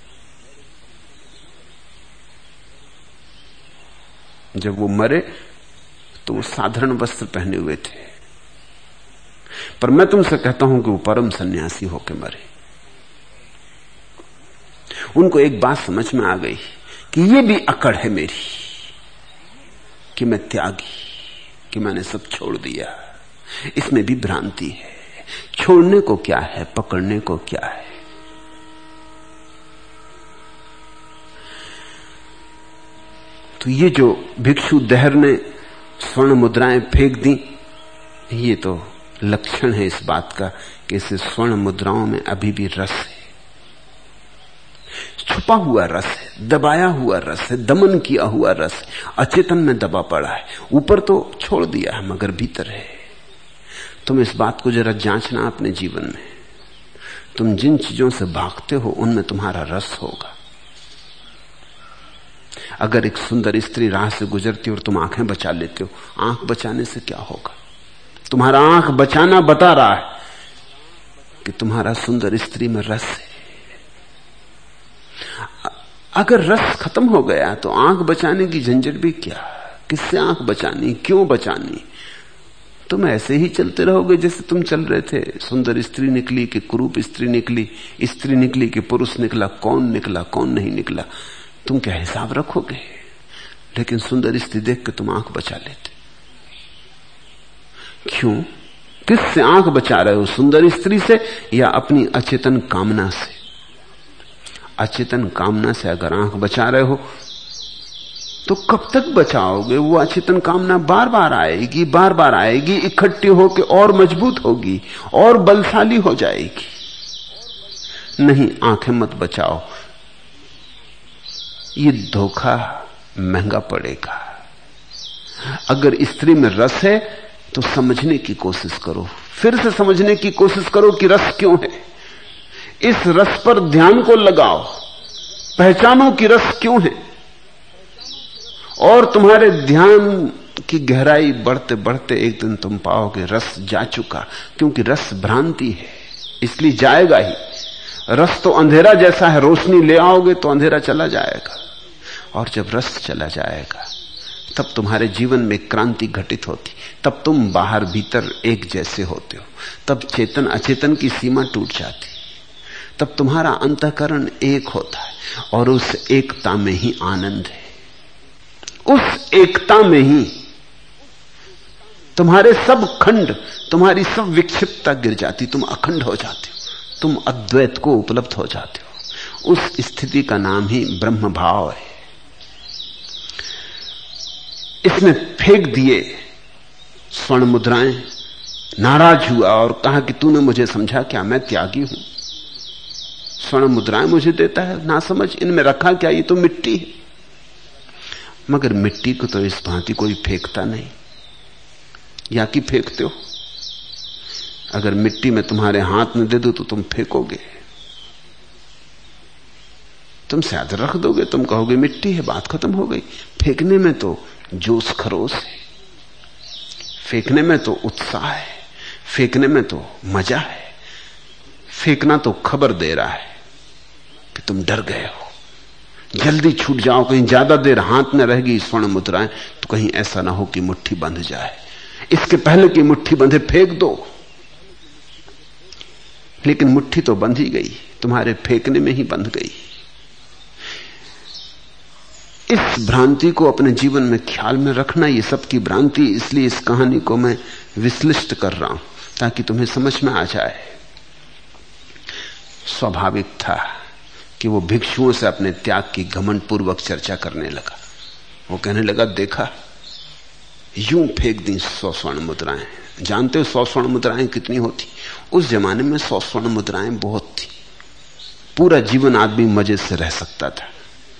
जब वो मरे तो वो साधारण वस्त्र पहने हुए थे, पर मैं तुमसे कहता हूं कि वो परम सन्यासी होकर मरे। उनको एक बात समझ में आ गई कि ये भी अकड़ है मेरी कि मैं त्यागी, कि मैंने सब छोड़ दिया, इसमें भी भ्रांति है। छोड़ने को क्या है, पकड़ने को क्या है। तो ये जो भिक्षु दहर ने स्वर्ण मुद्राएं फेंक दी, ये तो लक्षण है इस बात का कि इस स्वर्ण मुद्राओं में अभी भी रस है, छुपा हुआ रस है, दबाया हुआ रस है, दमन किया हुआ रस है, अचेतन में दबा पड़ा है। ऊपर तो छोड़ दिया है मगर भीतर है। तुम इस बात को जरा जांचना अपने जीवन में। तुम जिन चीजों से भागते हो उनमें तुम्हारा रस होगा। अगर एक सुंदर स्त्री राह से गुजरती और तुम आंखें बचा लेते हो, आंख बचाने से क्या होगा? तुम्हारा आंख बचाना बता रहा है कि तुम्हारा सुंदर स्त्री में रस है। अगर रस खत्म हो गया तो आंख बचाने की झंझट भी क्या, किससे आंख बचानी, क्यों बचानी? तुम ऐसे ही चलते रहोगे जैसे तुम चल रहे थे। सुंदर स्त्री निकली कि कुरूप स्त्री निकली, स्त्री निकली कि पुरुष निकला, कौन निकला कौन नहीं निकला, तुम क्या हिसाब रखोगे? लेकिन सुंदर स्त्री देख के तुम आंख बचा लेते। क्यों? किससे आंख बचा रहे हो? सुंदर स्त्री से या अपनी अचेतन कामना से? अचेतन कामना से अगर आंख बचा रहे हो तो कब तक बचाओगे? वो अचेतन कामना बार बार आएगी, बार बार आएगी, इकट्ठी होकर और मजबूत होगी और बलशाली हो जाएगी। नहीं, आंखें मत बचाओ, ये धोखा महंगा पड़ेगा। अगर स्त्री में रस है तो समझने की कोशिश करो, फिर से समझने की कोशिश करो कि रस क्यों है। इस रस पर ध्यान को लगाओ, पहचानो कि रस क्यों है, और तुम्हारे ध्यान की गहराई बढ़ते बढ़ते एक दिन तुम पाओगे रस जा चुका। क्योंकि रस भ्रांति है, इसलिए जाएगा ही। रस तो अंधेरा जैसा है, रोशनी ले आओगे तो अंधेरा चला जाएगा, और जब रस चला जाएगा तब तुम्हारे जीवन में क्रांति घटित होती, तब तुम बाहर भीतर एक जैसे होते हो, तब चेतन अचेतन की सीमा टूट जाती, तब तुम्हारा अंतःकरण एक होता है और उस एकता में ही आनंद है। उस एकता में ही तुम्हारे सब खंड, तुम्हारी सब विक्षिप्तता गिर जाती, तुम अखंड हो जाते हो, तुम अद्वैत को उपलब्ध हो जाते हो। उस स्थिति का नाम ही ब्रह्म भाव है। इसने फेंक दिए स्वर्ण मुद्राएं, नाराज हुआ और कहा कि तूने मुझे समझा क्या, मैं त्यागी हूं। स्वर्ण मुद्राएं मुझे देता है, ना समझ, इनमें रखा क्या, ये तो मिट्टी है। मगर मिट्टी को तो इस भांति कोई फेंकता नहीं, या कि फेंकते हो? अगर मिट्टी में तुम्हारे हाथ में दे दो तो तुम फेंकोगे, तुम शायद रख दोगे, तुम कहोगे मिट्टी है, बात खत्म हो गई। फेंकने में तो जोश खरोश है, फेंकने में तो उत्साह है, फेंकने में तो मजा है। फेंकना तो खबर दे रहा है कि तुम डर गए हो, जल्दी छूट जाओ, कहीं ज्यादा देर हाथ में रहेगी स्वर्ण मुद्राएं तो कहीं ऐसा ना हो कि मुट्ठी बंध जाए। इसके पहले कि मुट्ठी बंधे फेंक दो। लेकिन मुट्ठी तो बंध ही गई, तुम्हारे फेंकने में ही बंध गई। इस भ्रांति को अपने जीवन में ख्याल में रखना, ये सबकी भ्रांति। इसलिए इस कहानी को मैं विश्लिष्ट कर रहा हूं ताकि तुम्हें समझ में आ जाए। स्वाभाविक था कि वो भिक्षुओं से अपने त्याग की घमंड पूर्वक चर्चा करने लगा। वो कहने लगा, देखा, यूं फेंक दी 100 स्वर्ण मुद्राएं। जानते हो 100 स्वर्ण मुद्राएं कितनी होती? उस जमाने में 100 स्वर्ण मुद्राएं बहुत थी, पूरा जीवन आदमी मजे से रह सकता था,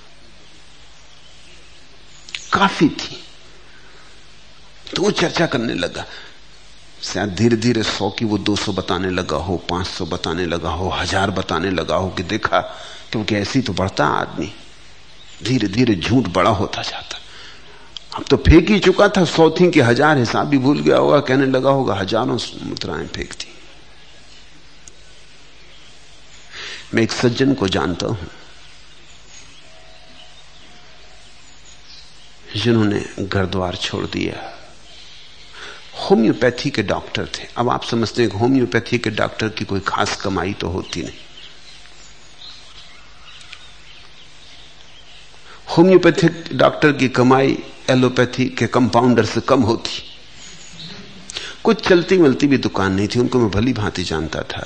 काफी थी। तो वो चर्चा करने लगा। शायद धीरे धीरे 100 की वो 200 बताने लगा हो, 500 बताने लगा हो, 1000 बताने लगा हो कि देखा, क्योंकि ऐसी तो बढ़ता आदमी, धीरे धीरे झूठ बड़ा होता जाता। अब तो फेंक ही चुका था, 100 थी कि 1000, हिसाब भी भूल गया होगा, कहने लगा होगा हजारों मुद्राएं फेंक दी। मैं एक सज्जन को जानता हूं जिन्होंने घर द्वार छोड़ दिया। होम्योपैथी के डॉक्टर थे। अब आप समझते हैं कि होम्योपैथी के डॉक्टर की कोई खास कमाई तो होती नहीं। होम्योपैथिक डॉक्टर की कमाई एलोपैथी के कंपाउंडर से कम होती। कुछ चलती मिलती भी दुकान नहीं थी, उनको मैं भली भांति जानता था।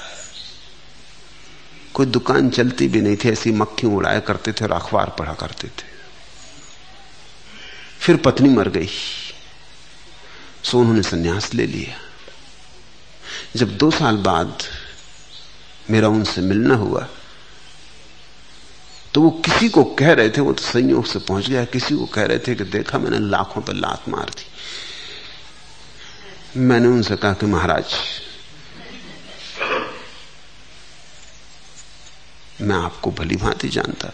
कोई दुकान चलती भी नहीं थी, ऐसी मक्खी उड़ाया करते थे और अखबार पढ़ा करते थे। फिर पत्नी मर गई, सो उन्होंने संन्यास ले लिया। जब 2 साल बाद मेरा उनसे मिलना हुआ तो वो किसी को कह रहे थे, वो तो संयोग से पहुंच गया, किसी को कह रहे थे कि देखा मैंने लाखों पर लात मार दी। मैंने उनसे कहा कि महाराज, मैं आपको भली भांति जानता।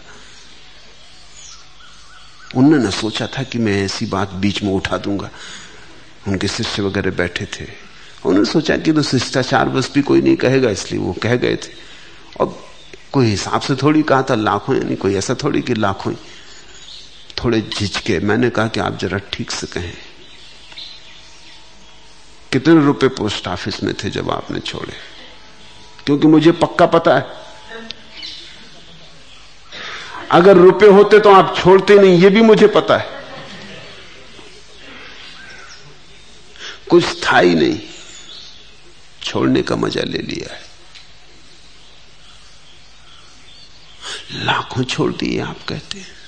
उन्होंने सोचा था कि मैं ऐसी बात बीच में उठा दूंगा। उनके शिष्य वगैरह बैठे थे, उन्होंने सोचा कि तो शिष्टाचार बस भी कोई नहीं कहेगा, इसलिए वो कह गए थे। और कोई हिसाब से थोड़ी कहा था लाखों, यानी कोई ऐसा थोड़ी कि लाखों। थोड़े झिझके। मैंने कहा कि आप जरा ठीक से कहें, कितने रुपए पोस्ट ऑफिस में थे जब आपने छोड़े? क्योंकि मुझे पक्का पता है अगर रुपए होते तो आप छोड़ते नहीं, ये भी मुझे पता है। कुछ था ही नहीं, छोड़ने का मजा ले लिया है। लाखों छोड़ दिए आप कहते हैं।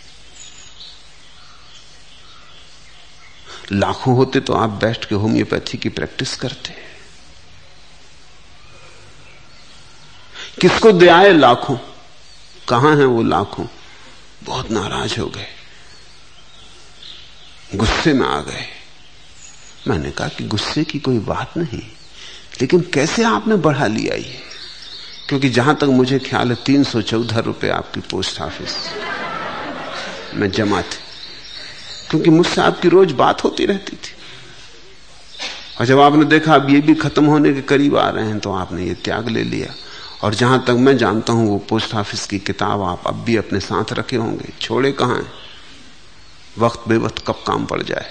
लाखों होते तो आप बैठ के होम्योपैथी की प्रैक्टिस करते। किसको दे आए लाखों? कहां हैं वो लाखों? बहुत नाराज हो गए, गुस्से में आ गए। मैंने कहा कि गुस्से की कोई बात नहीं, लेकिन कैसे आपने बढ़ा लिया ये? क्योंकि जहां तक मुझे ख्याल है 314 रुपए आपकी पोस्ट ऑफिस में जमा थे, क्योंकि मुझसे आपकी रोज बात होती रहती थी। और जब आपने देखा अब ये भी खत्म होने के करीब आ रहे हैं तो आपने ये त्याग ले लिया। और जहां तक मैं जानता हूं वो पोस्ट ऑफिस की किताब आप अब भी अपने साथ रखे होंगे, छोड़े कहां हैं? वक्त बेवक्त कब काम पड़ जाए।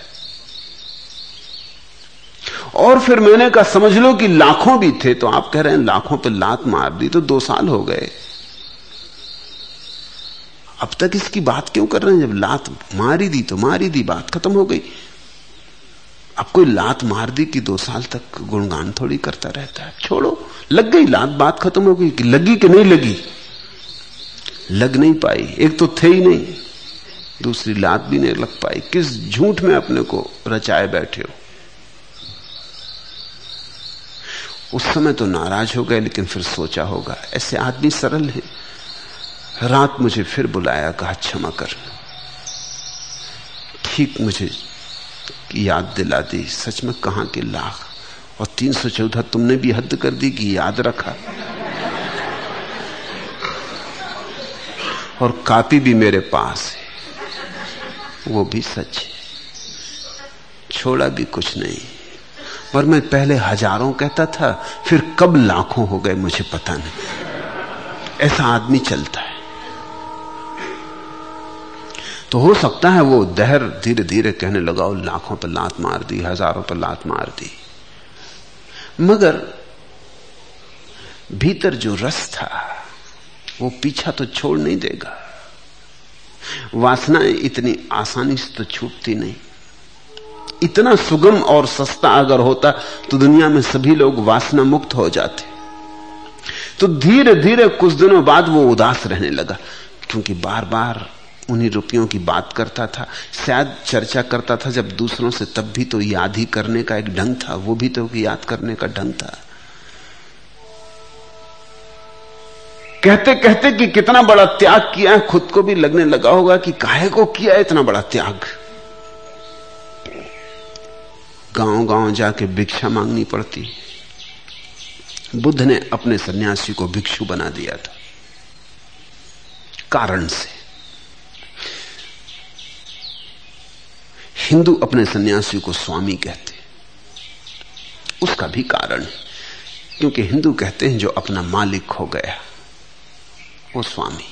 और फिर मैंने कहा समझ लो कि लाखों भी थे, तो आप कह रहे हैं लाखों पे लात मार दी तो 2 साल हो गए, अब तक इसकी बात क्यों कर रहे हैं? जब लात मारी दी तो मारी दी, बात खत्म हो गई। अब कोई लात मार दी कि 2 साल तक गुणगान थोड़ी करता रहता है। छोड़ो, लग गई लात, बात खत्म हो गई। कि लगी कि नहीं लगी? लग नहीं पाई। एक तो थे ही नहीं, दूसरी लात भी नहीं लग पाई। किस झूठ में अपने को रचाए बैठे हो। उस समय तो नाराज हो गए, लेकिन फिर सोचा होगा ऐसे आदमी सरल है। रात मुझे फिर बुलाया, कहा क्षमा कर। ठीक मुझे याद दिला दी, सच में कहां के लाख। और 314 तुमने भी हद कर दी कि याद रखा। और कापी भी मेरे पास है, वो भी सच है। छोड़ा भी कुछ नहीं। पर मैं पहले हजारों कहता था, फिर कब लाखों हो गए मुझे पता नहीं। ऐसा आदमी चलता है। तो हो सकता है वो दहर धीरे धीरे कहने लगा, लाखों पर लात मार दी, हजारों पर लात मार दी, मगर भीतर जो रस था वो पीछा तो छोड़ नहीं देगा। वासनाएं इतनी आसानी से तो छूटती नहीं। इतना सुगम और सस्ता अगर होता तो दुनिया में सभी लोग वासना मुक्त हो जाते। तो धीरे धीरे कुछ दिनों बाद वो उदास रहने लगा, क्योंकि बार बार उन्हीं रुपयों की बात करता था। शायद चर्चा करता था जब दूसरों से, तब भी तो याद ही करने का एक ढंग था, वो भी तो याद करने का ढंग था। कहते कहते कि कितना बड़ा त्याग किया है, खुद को भी लगने लगा होगा कि काहे को किया इतना बड़ा त्याग। गांव गांव जाके भिक्षा मांगनी पड़ती। बुद्ध ने अपने सन्यासी को भिक्षु बना दिया था, कारण से। हिंदू अपने सन्यासी को स्वामी कहते, उसका भी कारण है, क्योंकि हिंदू कहते हैं जो अपना मालिक हो गया वो स्वामी।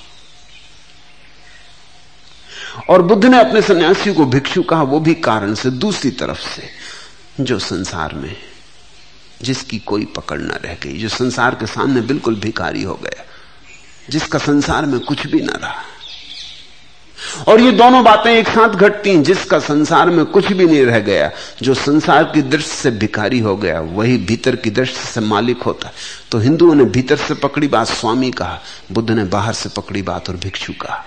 और बुद्ध ने अपने सन्यासी को भिक्षु कहा, वो भी कारण से। दूसरी तरफ से जो संसार में जिसकी कोई पकड़ न रह गई, जो संसार के सामने बिल्कुल भिखारी हो गया, जिसका संसार में कुछ भी न रहा। और ये दोनों बातें एक साथ घटती हैं। जिसका संसार में कुछ भी नहीं रह गया, जो संसार की दृष्टि से भिखारी हो गया, वही भीतर की दृष्टि से मालिक होता है। तो हिंदुओं ने भीतर से पकड़ी बात स्वामी कहा, बुद्ध ने बाहर से पकड़ी बात और भिक्षु कहा।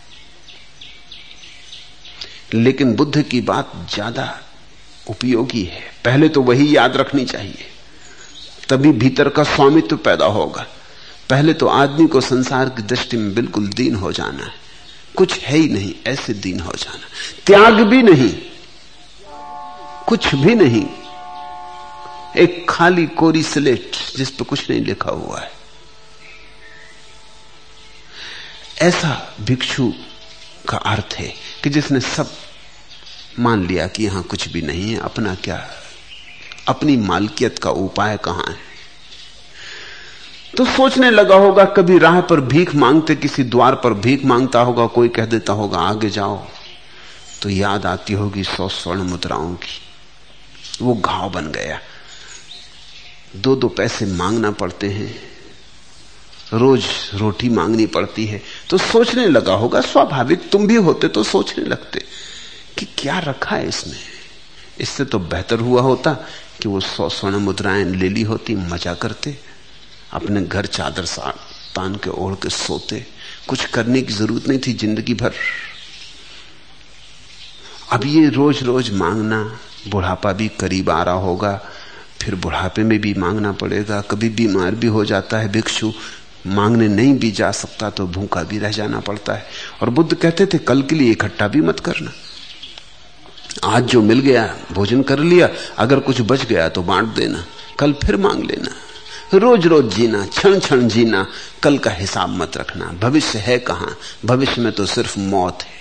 लेकिन बुद्ध की बात ज्यादा उपयोगी है। पहले तो वही याद रखनी चाहिए, तभी भीतर का स्वामित्व पैदा होगा। पहले तो आदमी को संसार की दृष्टि में बिल्कुल दीन हो जाना है, कुछ है ही नहीं ऐसे दीन हो जाना। त्याग भी नहीं, कुछ भी नहीं, एक खाली कोरी स्लेट जिस पर कुछ नहीं लिखा हुआ है। ऐसा भिक्षु का अर्थ है कि जिसने सब मान लिया कि यहां कुछ भी नहीं है, अपना क्या, अपनी मालकियत का उपाय कहां है। तो सोचने लगा होगा, कभी राह पर भीख मांगते, किसी द्वार पर भीख मांगता होगा, कोई कह देता होगा आगे जाओ, तो याद आती होगी 100 स्वर्ण मुद्राओं की। वो घाव बन गया। 2-2 पैसे मांगना पड़ते हैं, रोज रोटी मांगनी पड़ती है। तो सोचने लगा होगा, स्वाभाविक तुम भी होते तो सोचने लगते कि क्या रखा है इसमें। इससे तो बेहतर हुआ होता कि वो 100 स्वर्ण मुद्राएं ले ली होती, मजा करते, अपने घर चादर तान के ओढ़ के सोते, कुछ करने की जरूरत नहीं थी जिंदगी भर। अब ये रोज रोज मांगना, बुढ़ापा भी करीब आ रहा होगा, फिर बुढ़ापे में भी मांगना पड़ेगा। कभी बीमार भी हो जाता है भिक्षु, मांगने नहीं भी जा सकता तो भूखा भी रह जाना पड़ता है। और बुद्ध कहते थे कल के लिए इकट्ठा भी मत करना, आज जो मिल गया भोजन कर लिया, अगर कुछ बच गया तो बांट देना, कल फिर मांग लेना। रोज रोज जीना, क्षण क्षण जीना, कल का हिसाब मत रखना। भविष्य है कहां, भविष्य में तो सिर्फ मौत है।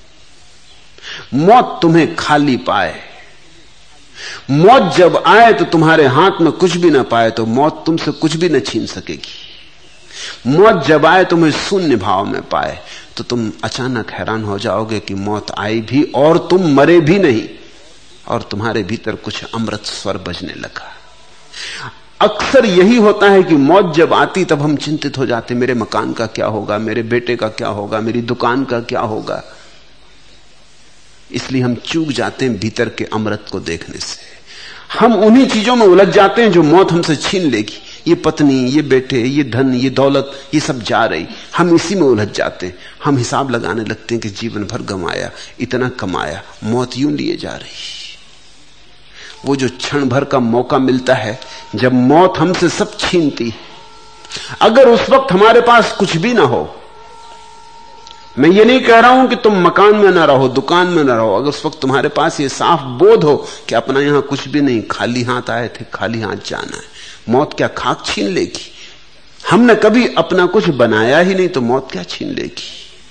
मौत तुम्हें खाली पाए, मौत जब आए तो तुम्हारे हाथ में कुछ भी ना पाए, तो मौत तुमसे कुछ भी न छीन सकेगी। मौत जब आए तुम्हें शून्य भाव में पाए, तो तुम अचानक हैरान हो जाओगे कि मौत आई भी और तुम मरे भी नहीं, और तुम्हारे भीतर कुछ अमृत स्वर बजने लगा। अक्सर यही होता है कि मौत जब आती तब हम चिंतित हो जाते, मेरे मकान का क्या होगा, मेरे बेटे का क्या होगा, मेरी दुकान का क्या होगा। इसलिए हम चूक जाते हैं भीतर के अमृत को देखने से। हम उन्हीं चीजों में उलझ जाते हैं जो मौत हमसे छीन लेगी। ये पत्नी, ये बेटे, ये धन, ये दौलत, ये सब जा रही, हम इसी में उलझ जाते हैं। हम हिसाब लगाने लगते हैं कि जीवन भर गंवाया, इतना कमाया, मौत यूं लिए जा रही। वो जो क्षण भर का मौका मिलता है जब मौत हमसे सब छीनती है, अगर उस वक्त हमारे पास कुछ भी ना हो, मैं ये नहीं कह रहा हूं कि तुम मकान में ना रहो, दुकान में ना रहो, अगर उस वक्त तुम्हारे पास ये साफ बोध हो कि अपना यहां कुछ भी नहीं, खाली हाथ आए थे, खाली हाथ जाना है, मौत क्या खाक छीन लेगी? हमने कभी अपना कुछ बनाया ही नहीं, तो मौत क्या छीन लेगी?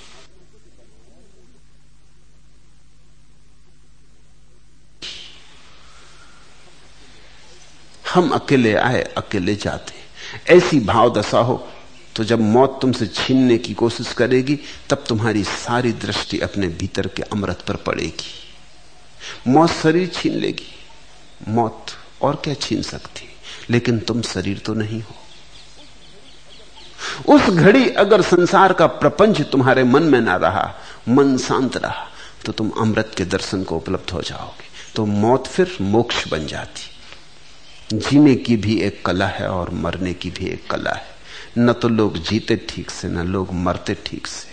हम अकेले आए, अकेले जाते। ऐसी भाव दशा हो तो जब मौत तुमसे छीनने की कोशिश करेगी, तब तुम्हारी सारी दृष्टि अपने भीतर के अमृत पर पड़ेगी। मौत शरीर छीन लेगी, मौत और क्या छीन सकती, लेकिन तुम शरीर तो नहीं हो। उस घड़ी अगर संसार का प्रपंच तुम्हारे मन में ना रहा, मन शांत रहा, तो तुम अमृत के दर्शन को उपलब्ध हो जाओगे। तो मौत फिर मोक्ष बन जाती। जीने की भी एक कला है और मरने की भी एक कला है। न तो लोग जीते ठीक से, न लोग मरते ठीक से।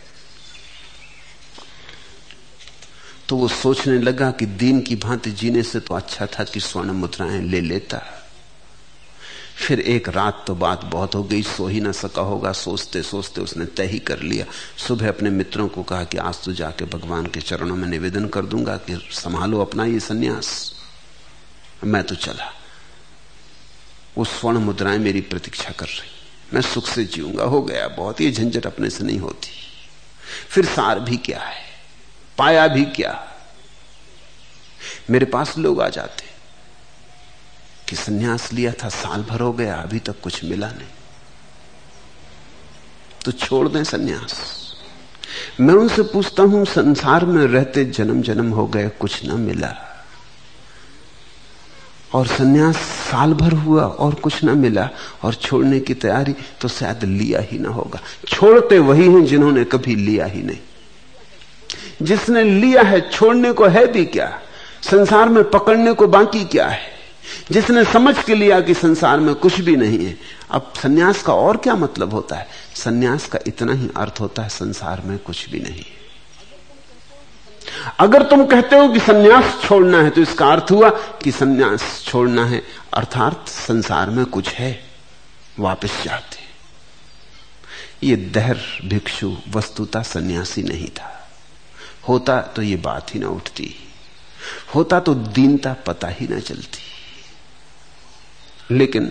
तो वो सोचने लगा कि दीन की भांति जीने से तो अच्छा था कि स्वर्ण मुद्राएं ले लेता। फिर एक रात तो बात बहुत हो गई, सो ही ना सका होगा। सोचते सोचते उसने तय ही कर लिया। सुबह अपने मित्रों को कहा कि आज तो जाके भगवान के चरणों में निवेदन कर दूंगा कि संभालो अपना ये सन्यास। मैं तो चला, वो स्वर्ण मुद्राएं मेरी प्रतीक्षा कर रही, मैं सुख से जीऊंगा। हो गया बहुत, ये झंझट अपने से नहीं होती। फिर सार भी क्या है, पाया भी क्या। मेरे पास लोग आ जाते कि सन्यास लिया था, साल भर हो गया, अभी तक कुछ मिला नहीं, तो छोड़ दें सन्यास। मैं उनसे पूछता हूं, संसार में रहते जन्म जन्म हो गए, कुछ ना मिला, और सन्यास साल भर हुआ और कुछ ना मिला, और छोड़ने की तैयारी, तो शायद लिया ही ना होगा। छोड़ते वही हैं जिन्होंने कभी लिया ही नहीं। जिसने लिया है, छोड़ने को है भी क्या, संसार में पकड़ने को बाकी क्या है। जिसने समझ के लिया कि संसार में कुछ भी नहीं है, अब सन्यास का और क्या मतलब होता है? सन्यास का इतना ही अर्थ होता है, संसार में कुछ भी नहीं है। अगर तुम कहते हो कि सन्यास छोड़ना है, तो इसका अर्थ हुआ कि सन्यास छोड़ना है अर्थात संसार में कुछ है, वापस जाते। ये दहर भिक्षु वस्तुतः सन्यासी नहीं था। होता तो ये बात ही ना उठती, होता तो दीनता पता ही ना चलती। लेकिन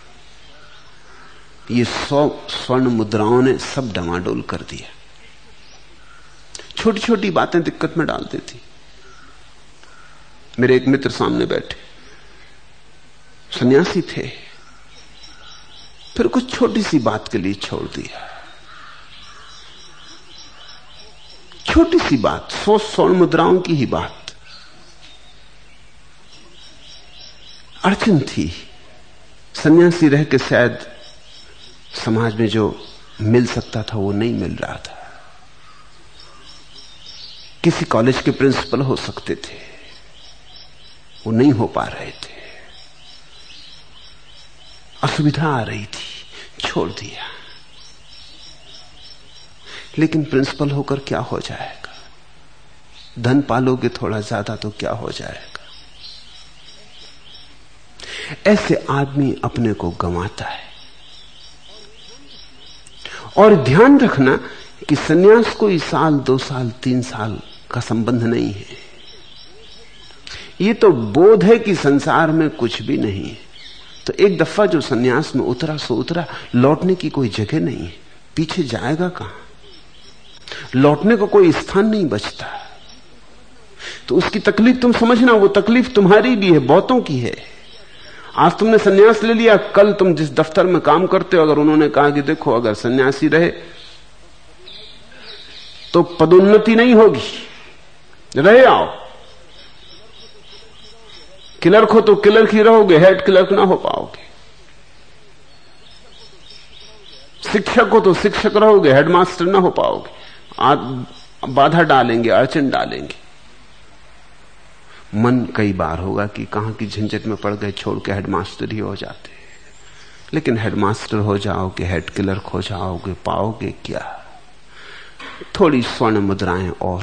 ये 100 स्वर्ण मुद्राओं ने सब डमाडोल कर दिया। छोटी छोटी बातें दिक्कत में डाल देती। मेरे एक मित्र सामने बैठे, सन्यासी थे, फिर कुछ छोटी सी बात के लिए छोड़ दिया। छोटी सी बात, 100 स्वर्ण मुद्राओं की ही बात, अड़चन थी। सन्यासी रह के शायद समाज में जो मिल सकता था वो नहीं मिल रहा था। किसी कॉलेज के प्रिंसिपल हो सकते थे, वो नहीं हो पा रहे थे, असुविधा आ रही थी, छोड़ दिया। लेकिन प्रिंसिपल होकर क्या हो जाएगा? धन पालोगे थोड़ा ज्यादा तो क्या हो जाएगा? ऐसे आदमी अपने को गंवाता है। और ध्यान रखना कि सन्यास कोई साल, 2 साल, 3 साल का संबंध नहीं है। ये तो बोध है कि संसार में कुछ भी नहीं है। तो एक दफा जो सन्यास में उतरा सो उतरा, लौटने की कोई जगह नहीं है। पीछे जाएगा कहां? लौटने को कोई स्थान नहीं बचता। तो उसकी तकलीफ तुम समझना, वो तकलीफ तुम्हारी भी है, बहुतों की है। आज तुमने सन्यास ले लिया, कल तुम जिस दफ्तर में काम करते हो, अगर उन्होंने कहा कि देखो अगर सन्यासी रहे तो पदोन्नति नहीं होगी, रहे आओ। क्लर्क हो तो क्लर्क ही रहोगे, हेड क्लर्क ना हो पाओगे। शिक्षक हो तो शिक्षक रहोगे, हेडमास्टर ना हो पाओगे। बाधा डालेंगे, अड़चन डालेंगे। मन कई बार होगा कि कहां की झंझट में पड़ गए, छोड़ के हेडमास्टर ही हो जाते। लेकिन हेडमास्टर हो जाओगे, हेड क्लर्क हो जाओगे, पाओगे क्या? थोड़ी स्वर्ण मुद्राएं और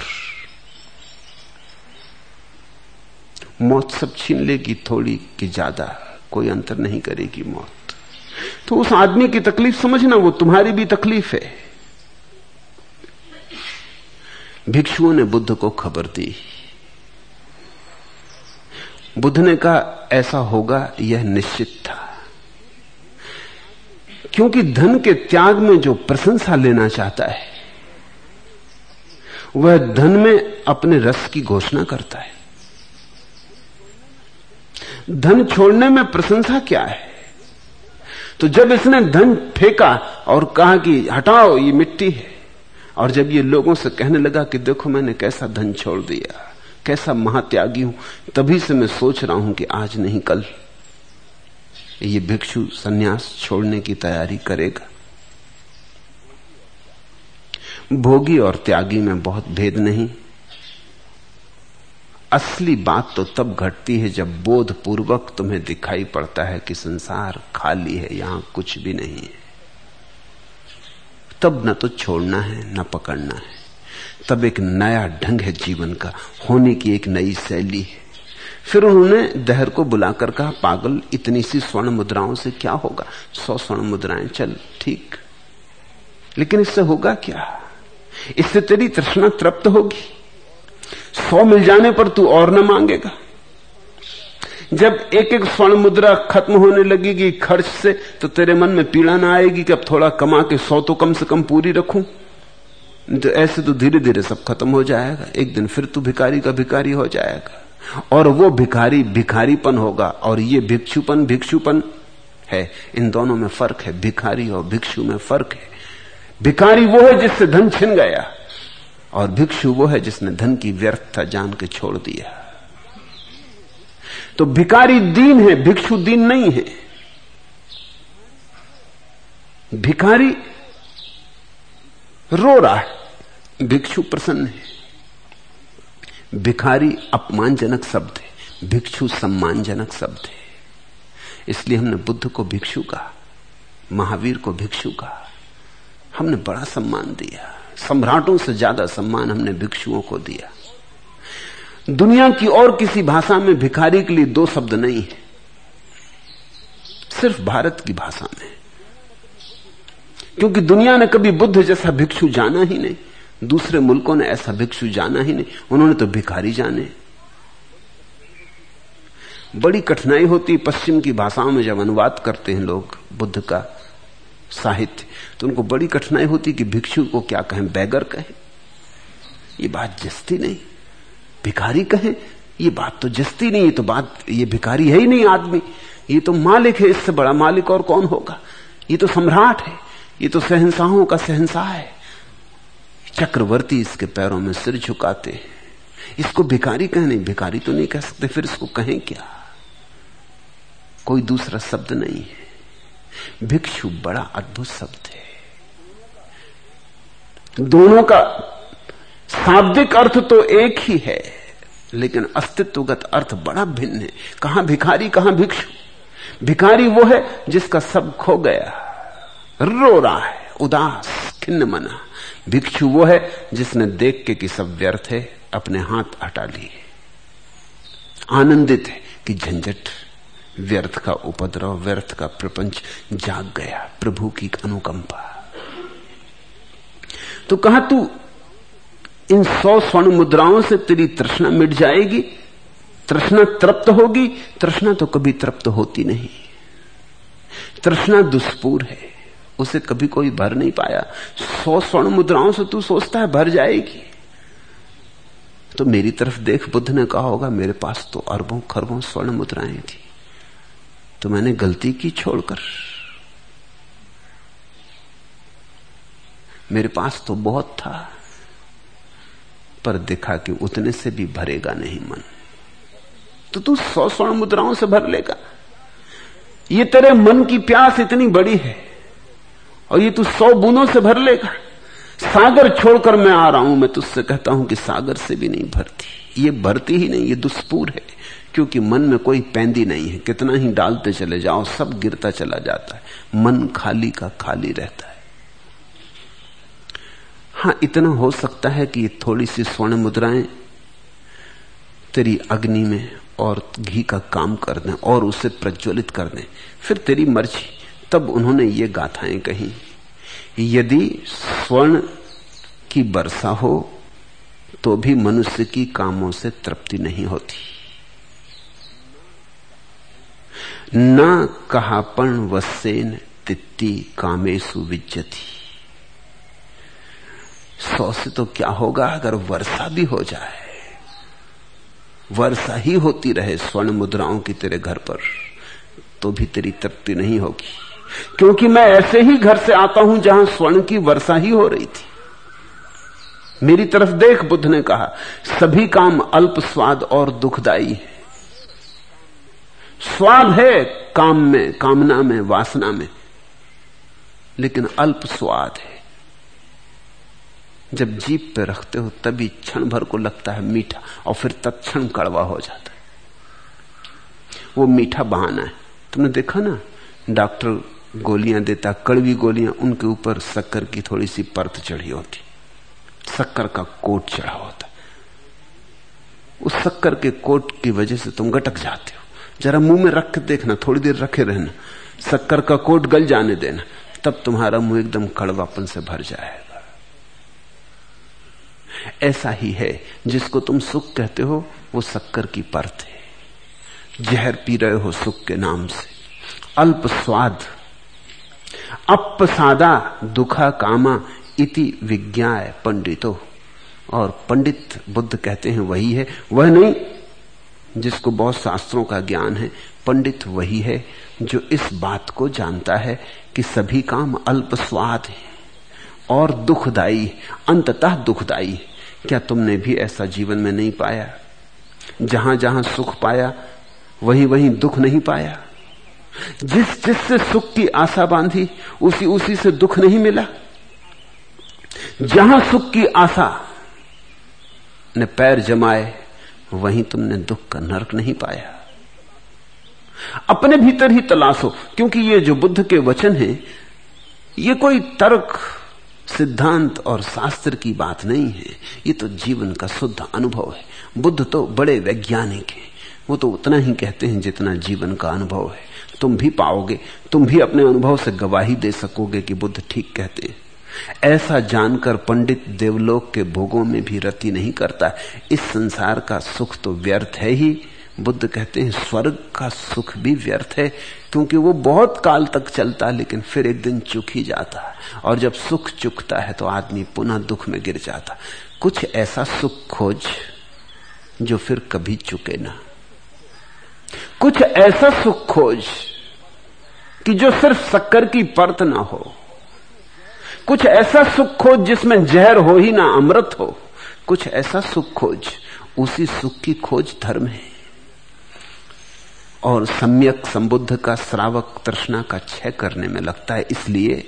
मौत सब छीन लेगी, थोड़ी कि ज्यादा, कोई अंतर नहीं करेगी मौत। तो उस आदमी की तकलीफ समझना, वो तुम्हारी भी तकलीफ है। भिक्षुओं ने बुद्ध को खबर दी। बुद्ध ने कहा ऐसा होगा, यह निश्चित था। क्योंकि धन के त्याग में जो प्रशंसा लेना चाहता है, वह धन में अपने रस की घोषणा करता है। धन छोड़ने में प्रशंसा क्या है? तो जब इसने धन फेंका और कहा कि हटाओ ये मिट्टी है, और जब ये लोगों से कहने लगा कि देखो मैंने कैसा धन छोड़ दिया, कैसा महात्यागी हूं, तभी से मैं सोच रहा हूं कि आज नहीं कल ये भिक्षु सन्यास छोड़ने की तैयारी करेगा। भोगी और त्यागी में बहुत भेद नहीं। असली बात तो तब घटती है जब बोध पूर्वक तुम्हें दिखाई पड़ता है कि संसार खाली है, यहां कुछ भी नहीं है। तब न तो छोड़ना है न पकड़ना है। तब एक नया ढंग है जीवन का, होने की एक नई शैली है। फिर उन्होंने दहर को बुलाकर कहा, पागल, इतनी सी स्वर्ण मुद्राओं से क्या होगा? 100 स्वर्ण मुद्राएं चल ठीक, लेकिन इससे होगा क्या? इससे तेरी तृष्णा तृप्त होगी। 100 मिल जाने पर तू और न मांगेगा। जब एक एक स्वर्ण मुद्रा खत्म होने लगेगी खर्च से, तो तेरे मन में पीड़ा ना आएगी कि अब थोड़ा कमा के 100 तो कम से कम पूरी रखूं। तो ऐसे तो धीरे धीरे सब खत्म हो जाएगा। एक दिन फिर तू भिखारी का भिखारी हो जाएगा, और वो भिखारी भिखारीपन होगा, और ये भिक्षुपन भिक्षुपन है। इन दोनों में फर्क है, भिखारी और भिक्षु में फर्क है। भिखारी वो है जिससे धन छिन गया, और भिक्षु वो है जिसने धन की व्यर्थता जान के छोड़ दिया। तो भिखारी दीन है, भिक्षु दीन नहीं है। भिखारी रो रहा है, भिक्षु प्रसन्न है। भिखारी अपमानजनक शब्द है, भिक्षु सम्मानजनक शब्द है। इसलिए हमने बुद्ध को भिक्षु कहा, महावीर को भिक्षु कहा। हमने बड़ा सम्मान दिया, सम्राटों से ज्यादा सम्मान हमने भिक्षुओं को दिया। दुनिया की और किसी भाषा में भिखारी के लिए 2 शब्द नहीं है, सिर्फ भारत की भाषा में। क्योंकि दुनिया ने कभी बुद्ध जैसा भिक्षु जाना ही नहीं, दूसरे मुल्कों ने ऐसा भिक्षु जाना ही नहीं, उन्होंने तो भिखारी जाने। बड़ी कठिनाई होती पश्चिम की भाषाओं में, जब अनुवाद करते हैं लोग बुद्ध का साहित्य, तो उनको बड़ी कठिनाई होती कि भिक्षु को क्या कहें, बैगर कहें, ये बात जस्ती नहीं। भिखारी कहें, ये बात तो जस्ती नहीं। तो बात, ये भिखारी है ही नहीं आदमी, ये तो मालिक है, इससे बड़ा मालिक और कौन होगा। ये तो सम्राट है, ये तो शहंशाहों का शहंशाह है। चक्रवर्ती इसके पैरों में सिर झुकाते हैं। इसको भिखारी कहने, भिखारी तो नहीं कह सकते, फिर इसको कहें क्या? कोई दूसरा शब्द नहीं है। भिक्षु बड़ा अद्भुत शब्द है। दोनों का शाब्दिक अर्थ तो एक ही है, लेकिन अस्तित्वगत अर्थ बड़ा भिन्न है। कहां भिखारी, कहां भिक्षु। भिखारी वो है जिसका सब खो गया, रो रहा है, उदास, खिन्न मना। भिक्षु वो है जिसने देख के कि सब व्यर्थ है, अपने हाथ हटा लिए, आनंदित है कि झंझट, व्यर्थ का उपद्रव, व्यर्थ का प्रपंच जाग गया, प्रभु की अनुकंपा। तो कहा तू इन 100 स्वर्ण मुद्राओं से तेरी तृष्णा मिट जाएगी, तृष्णा तृप्त होगी। तृष्णा तो कभी तृप्त होती नहीं। तृष्णा दुष्पूर है, उसे कभी कोई भर नहीं पाया। 100 स्वर्ण मुद्राओं से तू सोचता है भर जाएगी। तो मेरी तरफ देख, बुद्ध ने कहा होगा मेरे पास तो अरबों खरबों स्वर्ण मुद्राएं थी, तो मैंने गलती की छोड़कर। मेरे पास तो बहुत था, पर दिखा कि उतने से भी भरेगा नहीं मन, तो तू 100 स्वर्ण मुद्राओं से भर लेगा। ये तेरे मन की प्यास इतनी बड़ी है और ये तू 100 बूंदों से भर लेगा। सागर छोड़कर मैं आ रहा हूं, मैं तुझसे कहता हूं कि सागर से भी नहीं भरती, ये भरती ही नहीं, ये दुष्पूर है, क्योंकि मन में कोई पैंदी नहीं है। कितना ही डालते चले जाओ सब गिरता चला जाता है, मन खाली का खाली रहता है। हां, इतना हो सकता है कि ये थोड़ी सी स्वर्ण मुद्राएं तेरी अग्नि में और घी का काम कर दें और उसे प्रज्वलित कर दें, फिर तेरी मर्जी। तब उन्होंने ये गाथाएं कही, यदि स्वर्ण की वर्षा हो तो भी मनुष्य की कामों से तृप्ति नहीं होती। न कहापण वसेन तित्ती कामेषु विज्जति। 100 से तो क्या होगा अगर वर्षा भी हो जाए, वर्षा ही होती रहे स्वर्ण मुद्राओं की तेरे घर पर, तो भी तेरी तृप्ति नहीं होगी। क्योंकि मैं ऐसे ही घर से आता हूं जहां स्वर्ण की वर्षा ही हो रही थी। मेरी तरफ देख, बुद्ध ने कहा, सभी काम अल्प स्वाद और दुखदाई है। स्वाद है काम में, कामना में, वासना में, लेकिन अल्प स्वाद है। जब जीभ पे रखते हो तभी क्षण भर को लगता है मीठा और फिर तत्क्षण कड़वा हो जाता है। वो मीठा बहाना है। तुमने देखा ना, डॉक्टर गोलियां देता, कड़वी गोलियां, उनके ऊपर शक्कर की थोड़ी सी परत चढ़ी होती, शक्कर का कोट चढ़ा होता। उस शक्कर के कोट की वजह से तुम गटक जाते हो। जरा मुंह में रख के देखना, थोड़ी देर रखे रहना, शक्कर का कोट गल जाने देना, तब तुम्हारा मुंह एकदम कड़वापन से भर जाएगा। ऐसा ही है, जिसको तुम सुख कहते हो वो शक्कर की परत है। जहर पी रहे हो सुख के नाम से, अल्प स्वाद। अपसादा दुखा कामा इति विज्ञाय पंडितो। और पंडित बुद्ध कहते हैं वही है, वह नहीं जिसको बहुत शास्त्रों का ज्ञान है। पंडित वही है जो इस बात को जानता है कि सभी काम अल्प स्वाद है और दुखदाई, अंततः दुखदाई। क्या तुमने भी ऐसा जीवन में नहीं पाया, जहां जहां सुख पाया वहीं वहीं दुख नहीं पाया? जिससे सुख की आशा बांधी उसी से दुख नहीं मिला? जहां सुख की आशा ने पैर जमाए वहीं तुमने दुख का नरक नहीं पाया। अपने भीतर ही तलाशो, क्योंकि ये जो बुद्ध के वचन हैं ये कोई तर्क, सिद्धांत और शास्त्र की बात नहीं है, ये तो जीवन का शुद्ध अनुभव है। बुद्ध तो बड़े वैज्ञानिक हैं, वो तो उतना ही कहते हैं जितना जीवन का अनुभव है। तुम भी पाओगे, तुम भी अपने अनुभव से गवाही दे सकोगे कि बुद्ध ठीक कहते हैं। ऐसा जानकर पंडित देवलोक के भोगों में भी रति नहीं करता। इस संसार का सुख तो व्यर्थ है ही। बुद्ध कहते हैं स्वर्ग का सुख भी व्यर्थ है, क्योंकि वो बहुत काल तक चलता है लेकिन फिर एक दिन चुक ही जाता है। और जब सुख चुकता है तो आदमी पुनः दुख में गिर जाता। कुछ ऐसा सुख खोज जो फिर कभी चुके ना। कुछ ऐसा सुख खोज कि जो सिर्फ शक्कर की परत ना हो। कुछ ऐसा सुख खोज जिसमें जहर हो ही ना, अमृत हो। कुछ ऐसा सुख खोज, उसी सुख की खोज धर्म है। और सम्यक संबुद्ध का श्रावक तृष्णा का क्षय करने में लगता है। इसलिए